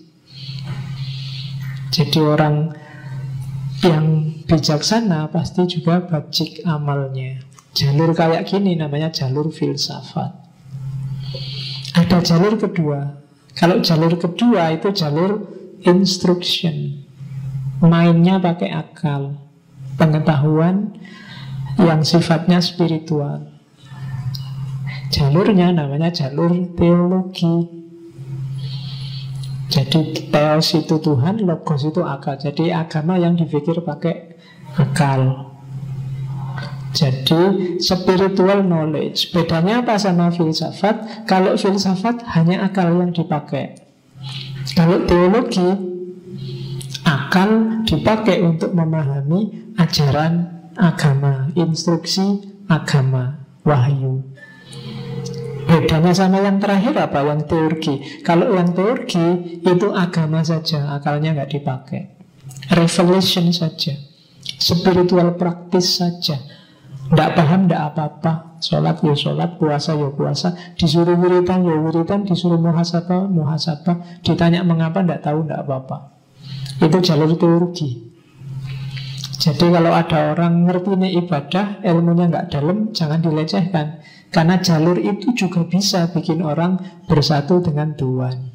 Jadi orang yang bijaksana pasti juga bajik amalnya. Jalur kayak gini namanya jalur filsafat. Ada jalur kedua. Kalau jalur kedua itu jalur instruction. Mainnya pakai akal, pengetahuan yang sifatnya spiritual. Jalurnya namanya jalur teologi. Jadi teos itu Tuhan, logos itu akal. Jadi agama yang dipikir pakai akal. Jadi spiritual knowledge. Bedanya apa sama filsafat? Kalau filsafat hanya akal yang dipakai. Kalau teologi, akal dipakai untuk memahami ajaran agama, instruksi agama, wahyu. Bedanya sama yang terakhir apa? Yang teurgi. Kalau yang teurgi itu agama saja, akalnya nggak dipakai. Revelation saja, spiritual practice saja. Tidak paham, tidak apa-apa. Sholat ya sholat, puasa ya puasa. Disuruh wiritan ya wiritan, disuruh muhasabah, muhasabah. Ditanya mengapa, tidak tahu, tidak apa-apa. Itu jalur teologi. Jadi kalau ada orang ngerti ini ibadah, ilmunya nggak dalam, jangan dilecehkan. Karena jalur itu juga bisa bikin orang bersatu dengan Tuhan.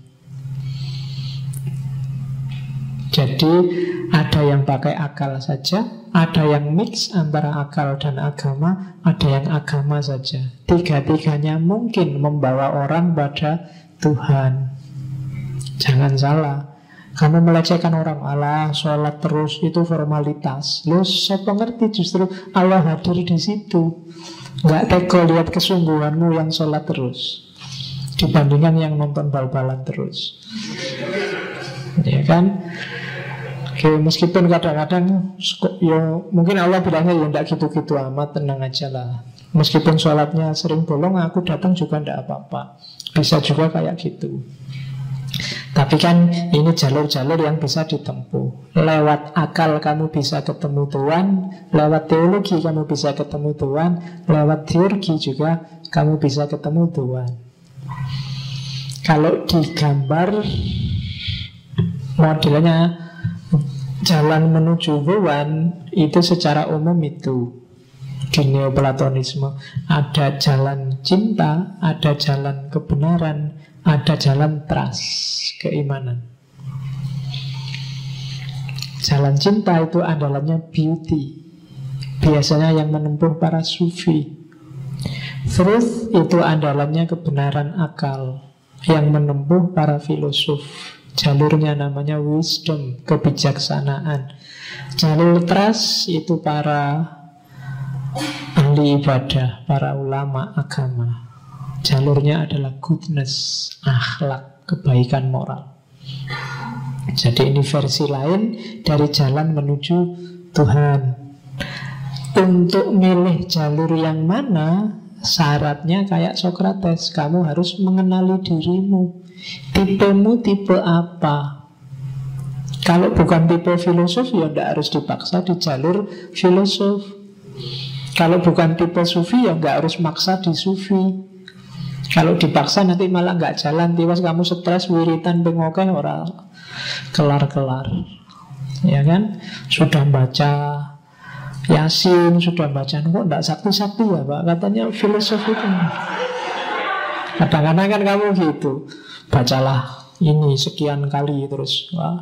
Jadi ada yang pakai akal saja, ada yang mix antara akal dan agama, ada yang agama saja. Tiga-tiganya mungkin membawa orang pada Tuhan. Jangan salah. Kamu melecehkan orang, Allah sholat terus itu formalitas. Loh, siapa ngerti justru Allah hadir di situ. Nggak tega lihat kesungguhanmu yang sholat terus dibandingkan yang nonton bal-balan terus. Ya kan? Oke, meskipun kadang-kadang ya mungkin Allah bilangnya ya tidak gitu-gitu amat, tenang aja lah. Meskipun sholatnya sering bolong, aku datang juga tidak apa-apa. Bisa juga kayak gitu. Tapi kan ini jalur-jalur yang bisa ditempuh. Lewat akal kamu bisa ketemu Tuhan, lewat teologi kamu bisa ketemu Tuhan, lewat teologi juga kamu bisa ketemu Tuhan. Kalau digambar modelnya jalan menuju Tuhan, itu secara umum itu di Neoplatonisme. Ada jalan cinta, ada jalan kebenaran, ada jalan trust, keimanan. Jalan cinta itu andalannya beauty, biasanya yang menempuh para sufi. Truth itu andalannya kebenaran akal, yang menempuh para filosof. Jalurnya namanya wisdom, kebijaksanaan. Jalur trust itu para ahli ibadah, para ulama agama. Jalurnya adalah goodness, akhlak, kebaikan moral. Jadi ini versi lain dari jalan menuju Tuhan. Untuk milih jalur yang mana, syaratnya kayak Sokrates, kamu harus mengenali dirimu. Tipemu tipe apa? Kalau bukan tipe filosof, ya tidak harus dipaksa di jalur filosof. Kalau bukan tipe sufi, ya nggak harus maksa di sufi. Kalau dipaksa nanti malah nggak jalan, tiba kamu stres, wiritan, pengokai, orang kelar-kelar. Ya kan? Sudah baca Yasin, sudah baca, kok enggak sakti-sakti ya Pak? Katanya filosofi itu. Kadang-kadang kan kamu gitu, bacalah ini sekian kali terus. Wah.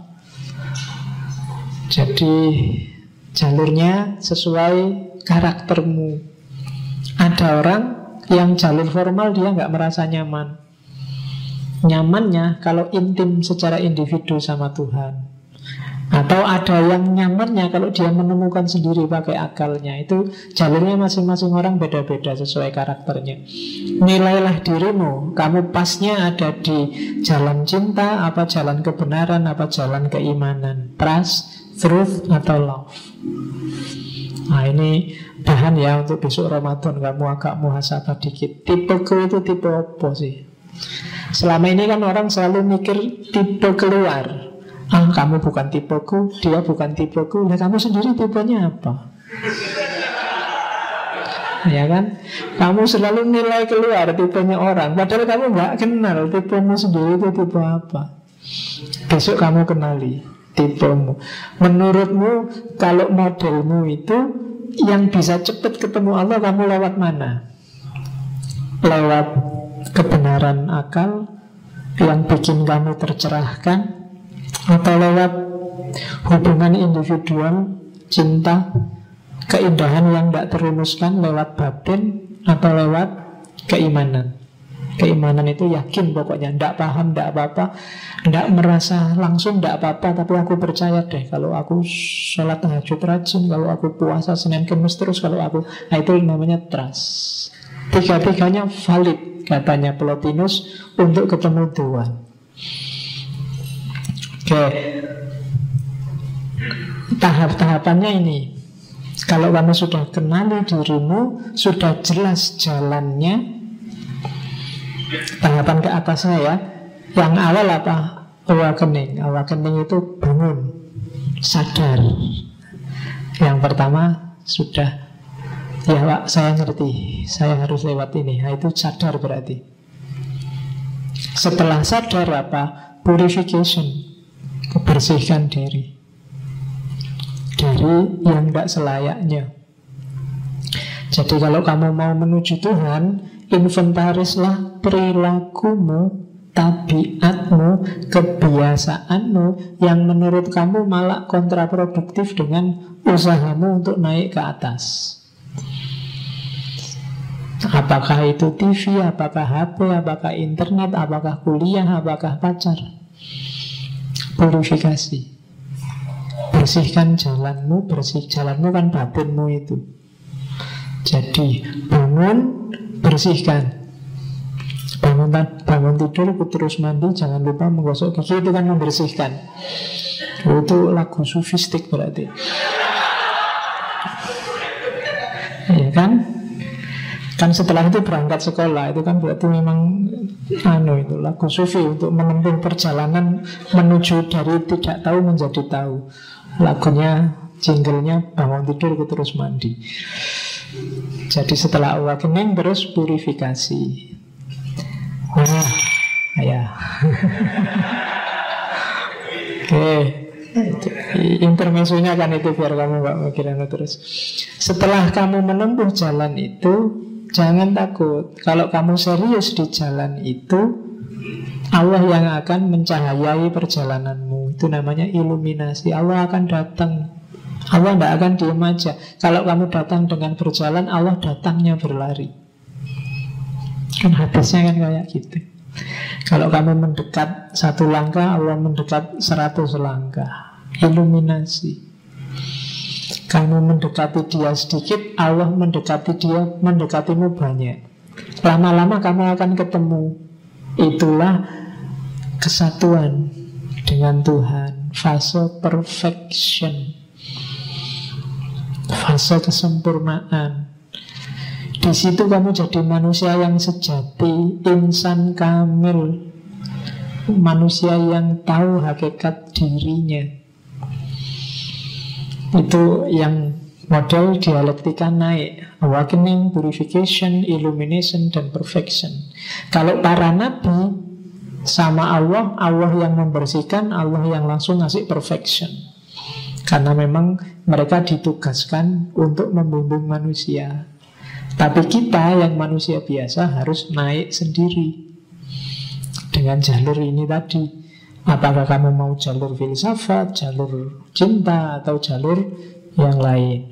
Jadi jalurnya sesuai karaktermu. Ada orang yang jalur formal dia nggak merasa nyaman. Nyamannya kalau intim secara individu sama Tuhan. Atau ada yang nyamannya kalau dia menemukan sendiri pakai akalnya. Itu jalurnya masing-masing orang beda-beda sesuai karakternya. Nilailah dirimu, kamu pasnya ada di jalan cinta, apa jalan kebenaran, apa jalan keimanan, trust, truth, atau love. Nah ini bahan ya untuk besok Ramadan, kamu agak muhasabah dikit. Tipeku itu tipe apa sih? Selama ini kan orang selalu mikir tipe keluar. Ah, kamu bukan tipeku, dia bukan tipeku. Nah, kamu sendiri tipenya apa? Ya kan? Kamu selalu nilai keluar tipenya orang, padahal kamu nggak kenal tipemu sendiri itu tipe apa. Besok kamu kenali tipemu. Menurutmu kalau modelmu itu yang bisa cepat ketemu Allah, kamu lewat mana? Lewat kebenaran akal yang bikin kamu tercerahkan, atau lewat hubungan individual, cinta, keindahan yang tidak terumuskan lewat batin, atau lewat keimanan. Keimanan itu yakin pokoknya, tidak paham, tidak apa-apa, tidak merasa langsung, tidak apa-apa, tapi aku percaya deh kalau aku sholat tahajud rajin, kalau aku puasa Senin Kemis terus, kalau aku, nah itu namanya trust. Tiga-tiganya valid katanya Plotinus untuk ketemu Tuhan. Oke, tahap-tahapannya ini. Kalau kamu sudah kenali dirimu, sudah jelas jalannya. Tahapan ke atasnya ya. Yang awal apa? Awakening. Awakening itu bangun, sadar. Yang pertama sudah Ya Pak, saya ngerti, saya harus lewat ini. Nah, itu sadar berarti. Setelah sadar apa? Purification, membersihkan diri dari yang tidak selayaknya. Jadi kalau kamu mau menuju Tuhan, inventarislah perilakumu, tabiatmu, kebiasaanmu yang menurut kamu malah kontraproduktif dengan usahamu untuk naik ke atas. Apakah itu TV, apakah HP, apakah internet, apakah kuliah, apakah pacar. Purifikasi. Bersihkan jalanmu, bersih jalanmu kan batinmu itu. Jadi bangun, bersihkan. Bangun tidur, terus mandi, jangan lupa menggosok gigi, itu kan membersihkan. Itu lagu sufistik berarti. Ya kan? Kan setelah itu berangkat sekolah, itu kan berarti memang itu lagu sufi untuk menempuh perjalanan menuju dari tidak tahu menjadi tahu. Lagunya, jinglenya bangun tidur terus mandi. Jadi setelah awakening terus purifikasi. Nah, ya. Oke. Intermezzonya kan itu biar kamu gak mikirin terus. Setelah kamu menempuh jalan itu, jangan takut. Kalau kamu serius di jalan itu, Allah yang akan mencahayai perjalananmu. Itu namanya iluminasi. Allah akan datang. Allah tidak akan diam aja. Kalau kamu datang dengan berjalan, Allah datangnya berlari. Kan hadisnya kan kayak gitu. Kalau kamu mendekat 1 langkah, Allah mendekat 100 langkah. Iluminasi. Kamu mendekati dia sedikit, Allah mendekati dia, mendekatimu banyak. Lama-lama kamu akan ketemu. Itulah kesatuan dengan Tuhan. Fase perfection, fase kesempurnaan. Di situ kamu jadi manusia yang sejati, insan kamil, manusia yang tahu hakikat dirinya. Itu yang model dialektika naik. Awakening, purification, illumination, dan perfection. Kalau para nabi sama Allah, Allah yang membersihkan, Allah yang langsung ngasih perfection. Karena memang mereka ditugaskan untuk membimbing manusia. Tapi kita yang manusia biasa harus naik sendiri dengan jalur ini tadi. Apakah kamu mau jalur filsafat, jalur cinta, atau jalur yang lain?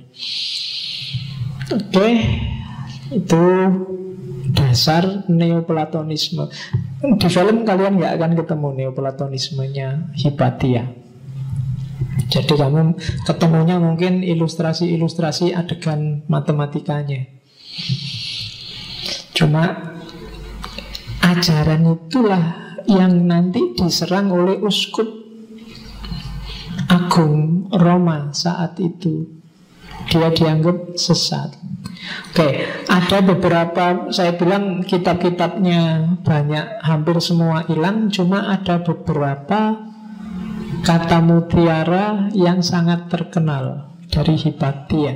Oke, itu dasar neoplatonisme. Di film kalian nggak akan ketemu neoplatonismenya Hypatia. Jadi kamu ketemunya mungkin ilustrasi-ilustrasi adegan matematikanya. Cuma ajaran itulah yang nanti diserang oleh uskup agung Roma saat itu. Dia dianggap sesat. Oke, ada beberapa, saya bilang kitab-kitabnya banyak, hampir semua hilang. Cuma ada beberapa kata mutiara yang sangat terkenal dari Hypatia.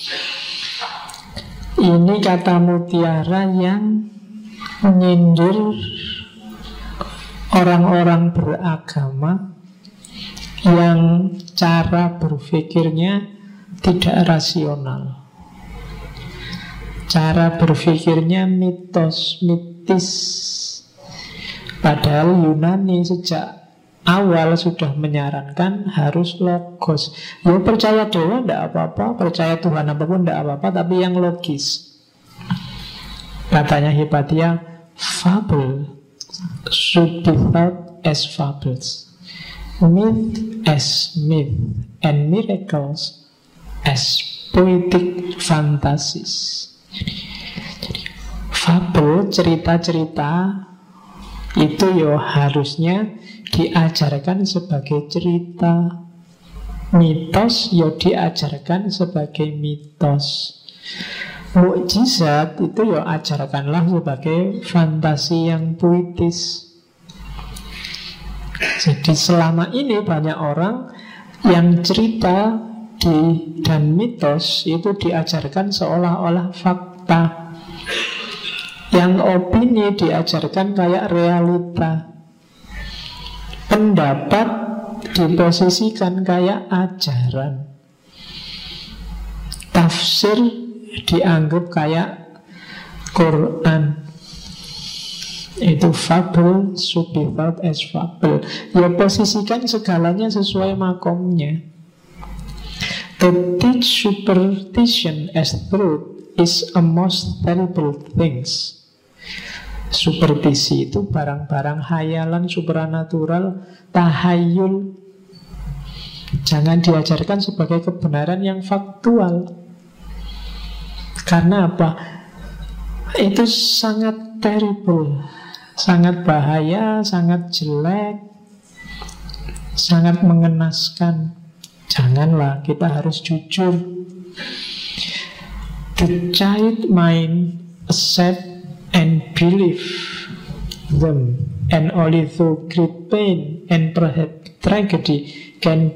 Ini kata mutiara yang menyindir orang-orang beragama yang cara berpikirnya tidak rasional. Cara berpikirnya mitos, mitis. Padahal Yunani sejak awal sudah menyarankan harus logos. Ya percaya dewa tidak apa-apa, percaya Tuhan apapun tidak apa-apa, tapi yang logis. Katanya Hypatia, fable should be thought as fables, myth as myth, and miracles as poetic fantasies. Jadi fable, cerita-cerita itu yo harusnya diajarkan sebagai cerita. Mitos yo diajarkan sebagai mitos. Mukjizat itu yo ajarkanlah sebagai fantasi yang puitis. Jadi selama ini banyak orang yang cerita dan mitos itu diajarkan seolah-olah fakta. Yang opini diajarkan kayak realita. Pendapat diposisikan kayak ajaran. Tafsir dianggap kayak Quran. Itu fable should be thought as fable. Ya posisikan segalanya sesuai makomnya. To teach superstition as truth is a most terrible things. Superstisi itu barang-barang hayalan supranatural, tahayul. Jangan diajarkan sebagai kebenaran yang faktual. Karena apa? Itu sangat terrible, sangat bahaya, sangat jelek, sangat mengenaskan. Janganlah, kita harus jujur. The child mind accept and believe them, and only through great pain and perhaps tragedy can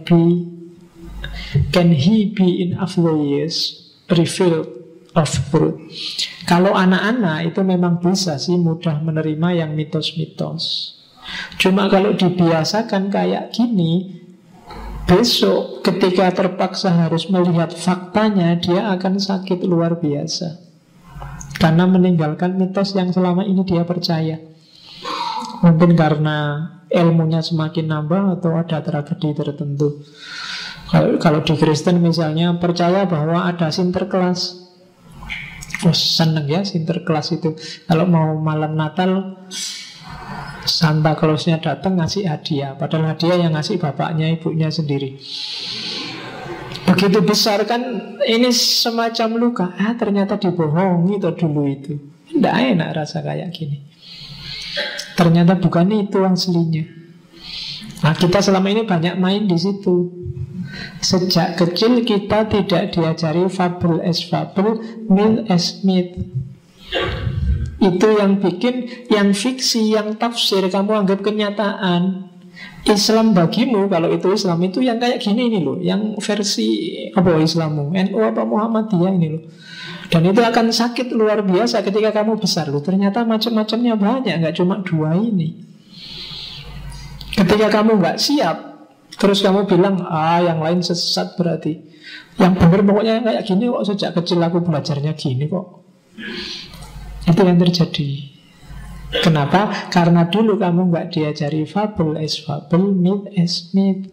he be in after years revealed of truth. Kalau anak-anak itu memang bisa sih mudah menerima yang mitos-mitos. Cuma kalau dibiasakan kayak gini, besok ketika terpaksa harus melihat faktanya, dia akan sakit luar biasa. Karena meninggalkan mitos yang selama ini dia percaya. Mungkin karena ilmunya semakin nambah atau ada tragedi tertentu. Kalau di Kristen misalnya percaya bahwa ada Sinterklas. Oh, seneng ya Sinterklas itu. Kalau mau malam Natal, Santa Clausnya datang ngasih hadiah. Padahal hadiah yang ngasih bapaknya, ibunya sendiri. Begitu besar kan ini semacam luka. Ternyata dibohongi tuh dulu itu. Tidak enak rasa kayak gini. Ternyata bukan itu aslinya. Nah, kita selama ini banyak main di situ. Sejak kecil kita tidak diajari fable as fable, myth as myth. Itu yang bikin yang fiksi, yang tafsir kamu anggap kenyataan. Islam bagimu, kalau itu Islam itu yang kayak gini ini loh, yang versi apa Islammu, NU apa Muhammadiyah ini loh. Dan itu akan sakit luar biasa ketika kamu besar loh. Ternyata macam-macamnya banyak, nggak cuma dua ini. Ketika kamu nggak siap, terus kamu bilang, yang lain sesat berarti. Yang benar pokoknya kayak gini kok, sejak kecil aku belajarnya gini kok. Itu yang terjadi. Kenapa? Karena dulu kamu nggak diajari fable as fable, myth as myth.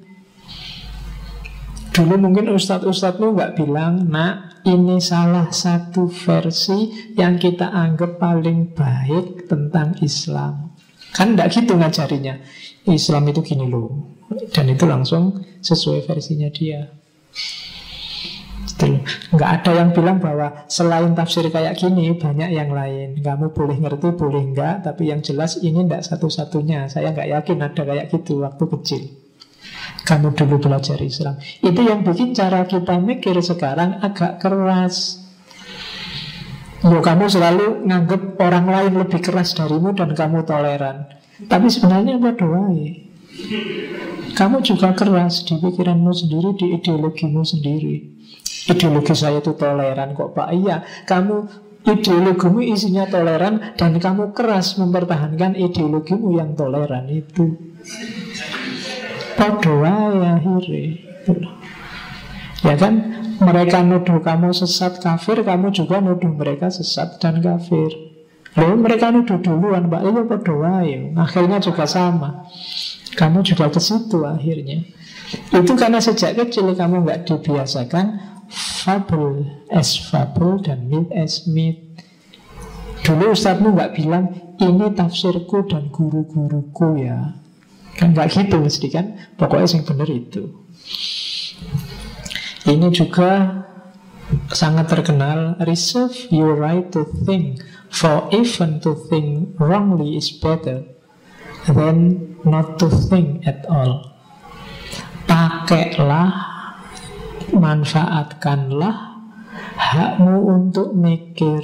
Dulu mungkin ustadz-ustadzmu nggak bilang, nak, ini salah satu versi yang kita anggap paling baik tentang Islam. Kan nggak gitu ngajarinya. Islam itu gini loh. Dan itu langsung sesuai versinya dia. Nggak ada yang bilang bahwa selain tafsir kayak gini banyak yang lain. Kamu boleh ngerti, boleh enggak, tapi yang jelas ini enggak satu-satunya. Saya nggak yakin ada kayak gitu waktu kecil. Kamu dulu belajar Islam. Itu yang bikin cara kita mikir sekarang agak keras. Kamu selalu nganggep orang lain lebih keras darimu dan kamu toleran. Tapi sebenarnya bodoh wae. Kamu juga keras di pikiranmu sendiri, di ideologimu sendiri. Ideologi saya itu toleran kok Pak. Iya, kamu ideologimu isinya toleran dan kamu keras mempertahankan ideologimu yang toleran itu. Podo wae akhirnya. Ya kan, mereka nuduh kamu sesat kafir, kamu juga nuduh mereka sesat dan kafir. Lalu mereka nuduh duluan, Mbak, itu podo wae. Akhirnya juga sama. Kamu juga ke situ akhirnya. Itu karena sejak kecil kamu nggak dibiasakan fable as fable dan myth as myth. Dulu ustadzmu nggak bilang ini tafsirku dan guru-guruku ya. Kan nggak gitu mesti kan. Pokoknya yang benar itu. Ini juga sangat terkenal. Reserve your right to think, for even to think wrongly is better than not to think at all. Pakailah, manfaatkanlah hakmu untuk mikir.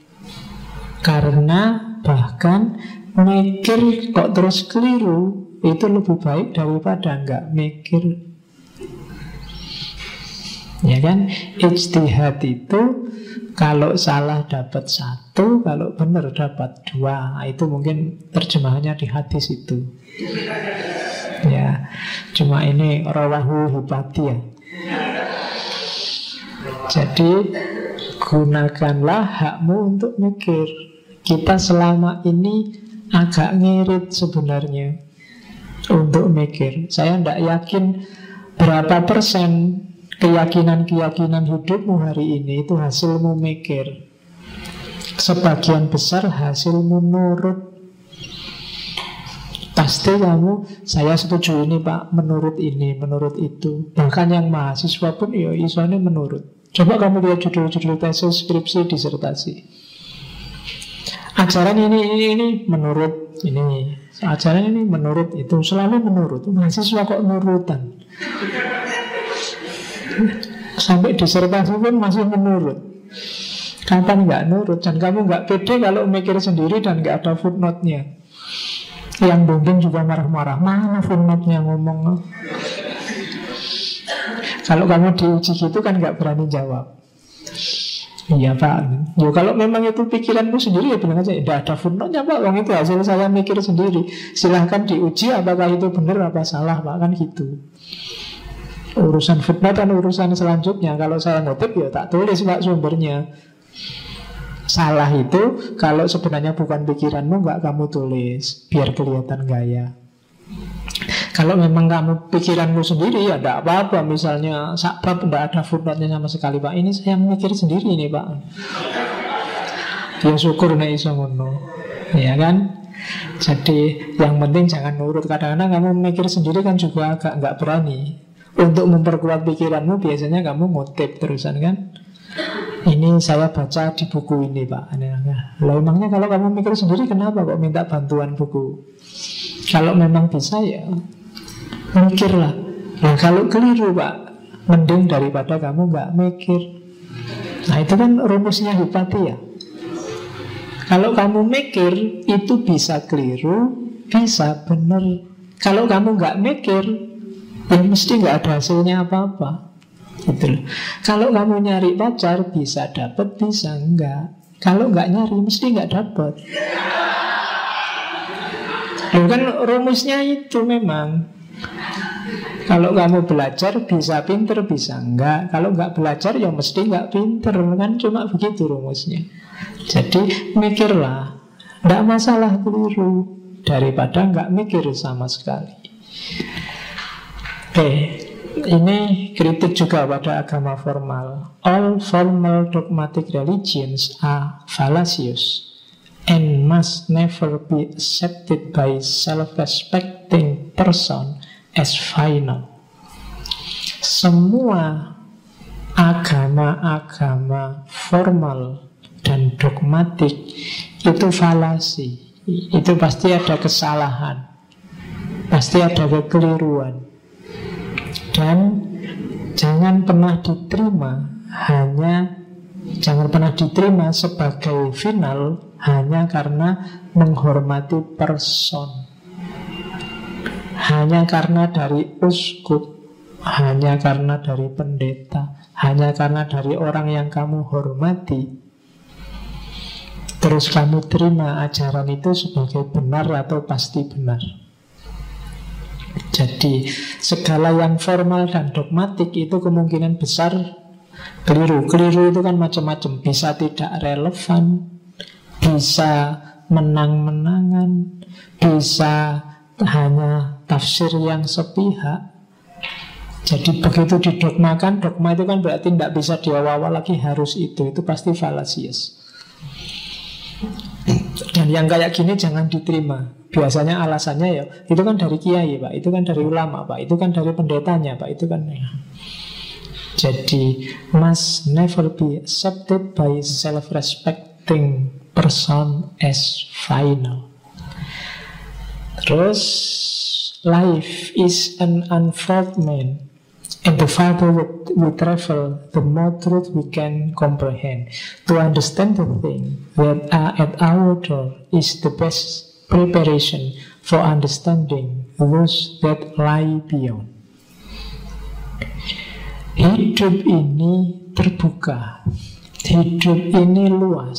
Karena bahkan mikir kok terus keliru itu lebih baik daripada enggak mikir. Ya kan? Ijtihad itu kalau salah dapat 1, kalau benar dapat 2. Itu mungkin terjemahannya di hadis itu. Ya, cuma ini rawahu hibati ya. Jadi gunakanlah hakmu untuk mikir. Kita selama ini agak ngirit sebenarnya untuk mikir. Saya tidak yakin berapa persen keyakinan-keyakinan hidupmu hari ini itu hasilmu mikir. Sebagian besar hasilmu nurut. Pasti kamu, saya setuju ini Pak, menurut ini, menurut itu. Bahkan yang mahasiswa pun ya isone menurut. Coba kamu lihat judul-judul tesis, skripsi, disertasi. Ajaran ini menurut ini. Ajaran ini menurut itu. Selalu menurut. Mahasiswa kok nurutan. Sampai disertasi pun masih menurut. Kapan nggak nurut? Dan kamu nggak pede kalau mikir sendiri dan nggak ada footnote-nya. Yang bimbing juga marah-marah. Mana footnote-nya ngomong? Kalau kamu diuji gitu kan nggak berani jawab. Iya Pak. Ya, kalau memang itu pikiranmu sendiri ya bilang aja, tidak ada footnote-nya Pak. Wong itu hasil saya mikir sendiri. Silahkan diuji apakah itu benar apa salah Pak, kan gitu. Urusan footnote kan urusan selanjutnya. Kalau saya ngutip ya tak tulis Pak sumbernya. Salah itu kalau sebenarnya bukan pikiranmu nggak kamu tulis, biar kelihatan gaya. Kalau memang kamu pikiranmu sendiri ya tidak apa-apa. Misalnya sakbab tidak ada footnote-nya sama sekali Pak, ini saya mikir sendiri ini Pak. Ya syukur nek iso ngono. Ya kan? Jadi yang penting jangan nurut. Kadang-kadang kamu mikir sendiri kan juga agak nggak berani. Untuk memperkuat pikiranmu biasanya kamu ngutip terusan kan. Ini saya baca di buku ini Pak. Loh emangnya kalau kamu mikir sendiri kenapa kok minta bantuan buku? Kalau memang bisa ya mikirlah. Nah kalau keliru Pak, mending daripada kamu nggak mikir. Nah itu kan rumusnya Hipati ya. Kalau kamu mikir itu bisa keliru, bisa benar. Kalau kamu nggak mikir, ya mesti nggak ada hasilnya apa-apa. Gitu. Kalau kamu nyari pacar bisa dapat, bisa enggak. Kalau nggak nyari mesti nggak dapat. Loh kan rumusnya itu memang. Kalau kamu belajar bisa pinter, bisa enggak. Kalau nggak belajar ya mesti nggak pinter. Kan cuma begitu rumusnya. Jadi mikirlah. Nggak masalah keliru daripada nggak mikir sama sekali. Oke. Ini kritik juga pada agama formal. All formal dogmatic religions are fallacious and must never be accepted by self-respecting person as final. Semua agama-agama formal dan dogmatik itu falasi. Itu pasti ada kesalahan, pasti ada kekeliruan. Dan jangan pernah diterima sebagai final hanya karena menghormati person, hanya karena dari uskup, hanya karena dari pendeta, hanya karena dari orang yang kamu hormati. Terus kamu terima ajaran itu sebagai benar atau pasti benar. Jadi segala yang formal dan dogmatik itu kemungkinan besar keliru. Keliru itu kan macam-macam. Bisa tidak relevan, bisa menang-menangan, bisa hanya tafsir yang sepihak. Jadi begitu didogmakan, dogma itu kan berarti tidak bisa diawal lagi, harus itu pasti falasius. Dan yang kayak gini jangan diterima. Biasanya alasannya ya, itu kan dari kiai Pak, itu kan dari ulama Pak, itu kan dari pendetanya Pak, itu kan ya. Jadi must never be accepted by self-respecting person as final. Terus life is an unfoldment, and the farther we travel, the more truth we can comprehend. To understand the thing that are at our door is the best preparation for understanding those that lie beyond. Hidup ini terbuka, hidup ini luas.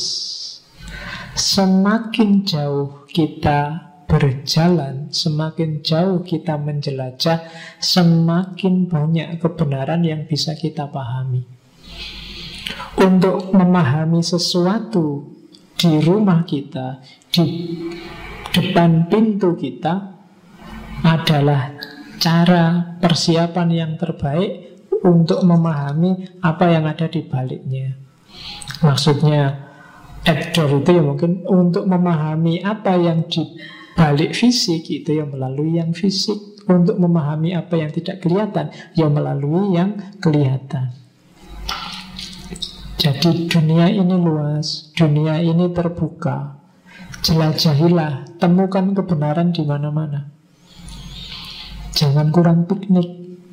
Semakin jauh kita berjalan, semakin jauh kita menjelajah, semakin banyak kebenaran yang bisa kita pahami. Untuk memahami sesuatu di rumah kita, di depan pintu kita, adalah cara persiapan yang terbaik untuk memahami apa yang ada di baliknya. Maksudnya at door itu ya mungkin untuk memahami apa yang di balik fisik itu ya melalui yang fisik. Untuk memahami apa yang tidak kelihatan ya melalui yang kelihatan. Jadi dunia ini luas, dunia ini terbuka. Jelajahilah, temukan kebenaran di mana-mana. Jangan kurang piknik.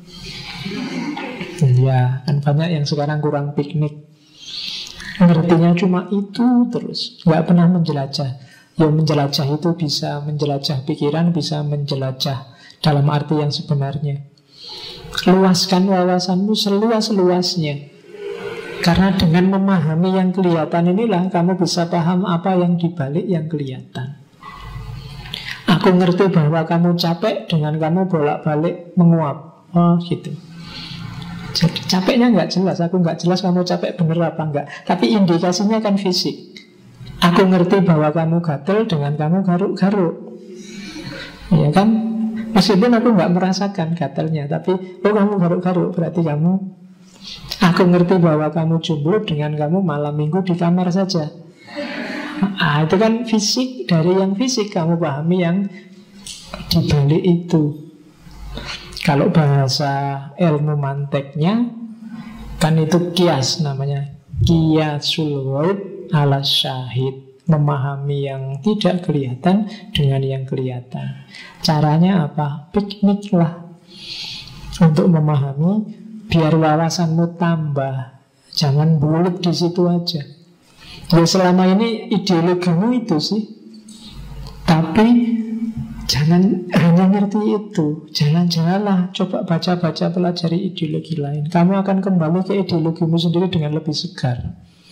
Ya, kan banyak yang sekarang kurang piknik. Ngertinya cuma itu terus, nggak pernah menjelajah. Ya menjelajah itu bisa menjelajah pikiran, bisa menjelajah dalam arti yang sebenarnya. Luaskan wawasanmu seluas-luasnya. Karena dengan memahami yang kelihatan inilah kamu bisa paham apa yang dibalik yang kelihatan. Aku ngerti bahwa kamu capek dengan kamu bolak-balik menguap. Oh gitu. Jadi capeknya nggak jelas, aku nggak jelas kamu capek bener apa enggak. Tapi indikasinya kan fisik. Aku ngerti bahwa kamu gatel dengan kamu garuk-garuk. Ya kan? Meskipun aku nggak merasakan gatelnya, tapi oh kamu garuk-garuk berarti kamu. Aku ngerti bahwa kamu jomblo dengan kamu malam minggu di kamar saja. Itu kan fisik. Dari yang fisik kamu pahami yang dibalik itu. Kalau bahasa ilmu manteknya kan itu kias namanya. Kiasul ghaib ala syahid. Memahami yang tidak kelihatan dengan yang kelihatan. Caranya apa? Piknik lah. Untuk memahami, biar wawasanmu tambah. Jangan bulat di situ aja. Ya selama ini ideologimu itu sih. Tapi jangan hanya ngerti itu. Jangan-janganlah coba baca-baca, pelajari ideologi lain. Kamu akan kembali ke ideologimu sendiri dengan lebih segar.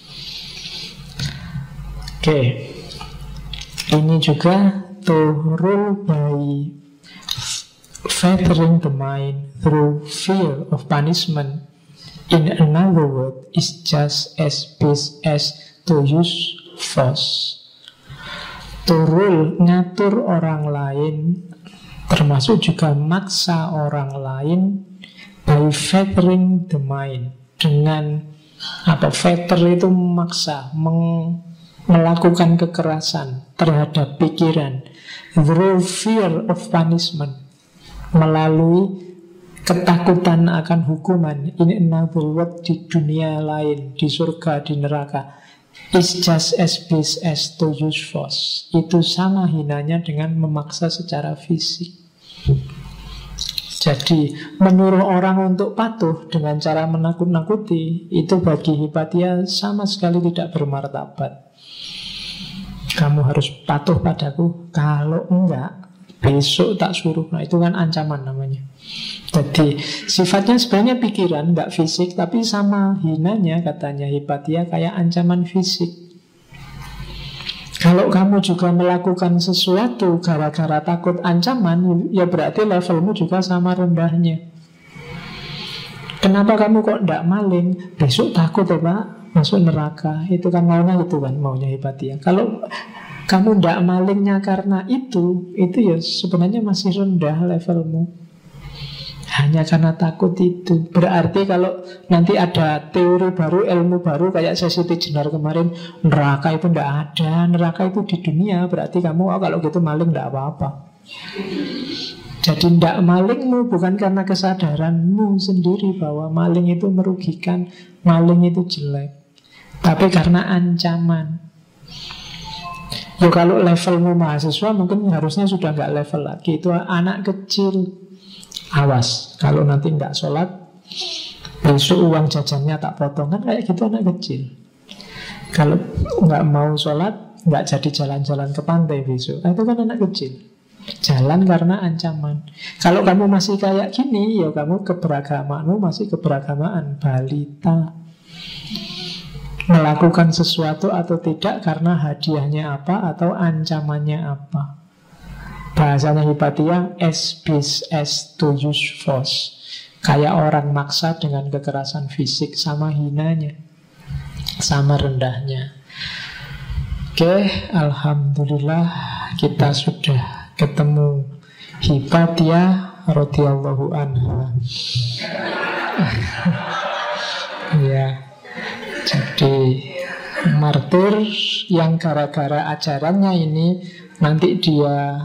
Oke. Ini juga to rule by fettering the mind through fear of punishment. In another word, is just as base as to use force. To rule, ngatur orang lain, termasuk juga maksa orang lain, by fettering the mind. Dengan apa? Fetter itu memaksa, melakukan kekerasan terhadap pikiran. Through fear of punishment, melalui ketakutan akan hukuman. In another word, di dunia lain, di surga, di neraka. It's just as base as to use force. Itu sama hinanya dengan memaksa secara fisik. Jadi menyuruh orang untuk patuh dengan cara menakut-nakuti, itu bagi Hipatia sama sekali tidak bermartabat. Kamu harus patuh padaku, kalau enggak besok tak suruh. Nah itu kan ancaman namanya. Jadi sifatnya sebenarnya pikiran, enggak fisik, tapi sama hinanya katanya Hipatia kayak ancaman fisik. Kalau kamu juga melakukan sesuatu gara-gara takut ancaman, ya berarti levelmu juga sama rendahnya. Kenapa kamu kok enggak maling? Besok takut ya Pak, masuk neraka. Itu kan maunya gitu kan, maunya Hipatia. Kalau kamu enggak malingnya karena itu ya sebenarnya masih rendah levelmu. Hanya karena takut itu. Berarti kalau nanti ada teori baru, ilmu baru, kayak Sesi Jenar kemarin, neraka itu tidak ada, neraka itu di dunia. Berarti kamu kalau gitu maling tidak apa-apa. Jadi tidak malingmu bukan karena kesadaranmu sendiri bahwa maling itu merugikan, maling itu jelek, tapi karena ancaman. Ya kalau levelmu mahasiswa mungkin harusnya sudah nggak level lagi. Itu anak kecil. Awas, kalau nanti nggak sholat, besok uang jajannya tak potong. Kan kayak gitu anak kecil. Kalau nggak mau sholat, nggak jadi jalan-jalan ke pantai besok. Itu kan anak kecil. Jalan karena ancaman. Kalau kamu masih kayak gini, ya kamu keberagamaanmu masih keberagamaan balita. Melakukan sesuatu atau tidak karena hadiahnya apa atau ancamannya apa. Bahasanya Hipatia, as bis as to use force. Kayak orang maksa dengan kekerasan fisik, sama hinanya, sama rendahnya. Oke, alhamdulillah kita sudah ketemu Hipatia radhiyallahu anha. Ya. Jadi martir yang gara-gara ajarannya ini nanti dia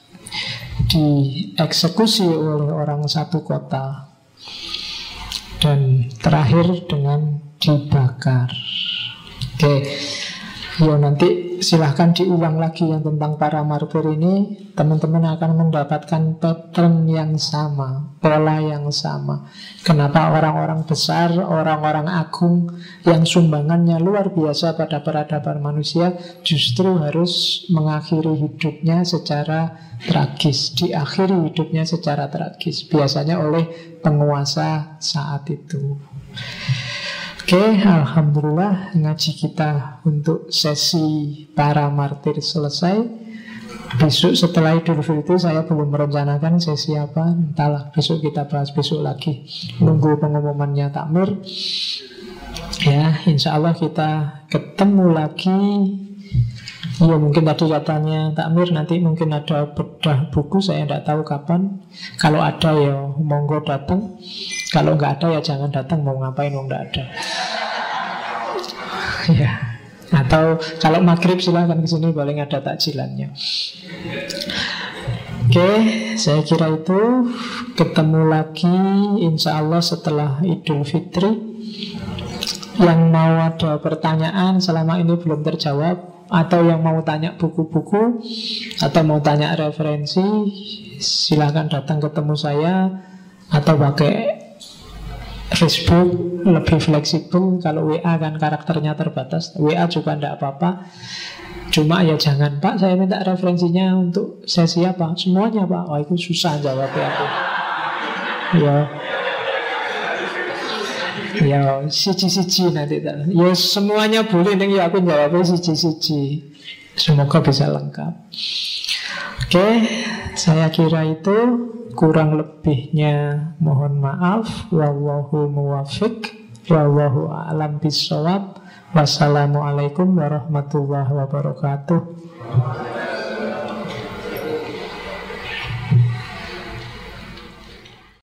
dieksekusi oleh orang satu kota, dan terakhir dengan dibakar. Oke, ya nanti silahkan diulang lagi yang tentang para martir ini. Teman-teman akan mendapatkan pattern yang sama, pola yang sama. Kenapa orang-orang besar, orang-orang agung yang sumbangannya luar biasa pada peradaban manusia justru harus mengakhiri hidupnya secara tragis, diakhiri hidupnya secara tragis, biasanya oleh penguasa saat itu. Oke, alhamdulillah ngaji kita untuk sesi para martir selesai. Besok setelah Idul Fitri saya belum merencanakan sesi apa, entahlah, besok kita bahas besok lagi. Nunggu pengumumannya takmir. Ya, insya Allah kita ketemu lagi. Ya mungkin tadi katanya takmir nanti mungkin ada bedah buku, saya tidak tahu kapan. Kalau ada ya monggo datang. Kalau nggak ada ya jangan datang, mau ngapain mau nggak ada. Ya. Atau kalau maghrib silahkan ke sini, paling ada takjilannya. Oke, saya kira itu. Ketemu lagi insya Allah setelah Idul Fitri. Yang mau ada pertanyaan selama ini belum terjawab, atau yang mau tanya buku-buku, atau mau tanya referensi, silahkan datang ketemu saya. Atau pakai Facebook lebih fleksibel. Kalau WA kan karakternya terbatas, WA juga tidak apa-apa. Cuma ya jangan, Pak saya minta referensinya untuk sesi apa, semuanya Pak. Wah itu susah jawabnya aku. Ya siji-siji nanti. Ya semuanya boleh nih, ya aku jawabnya siji-siji. Semoga bisa lengkap. Oke, saya kira itu. Kurang lebihnya mohon maaf. Wallahu muwafiq, wallahu a'lam bishawab. Wassalamualaikum warahmatullahi wabarakatuh.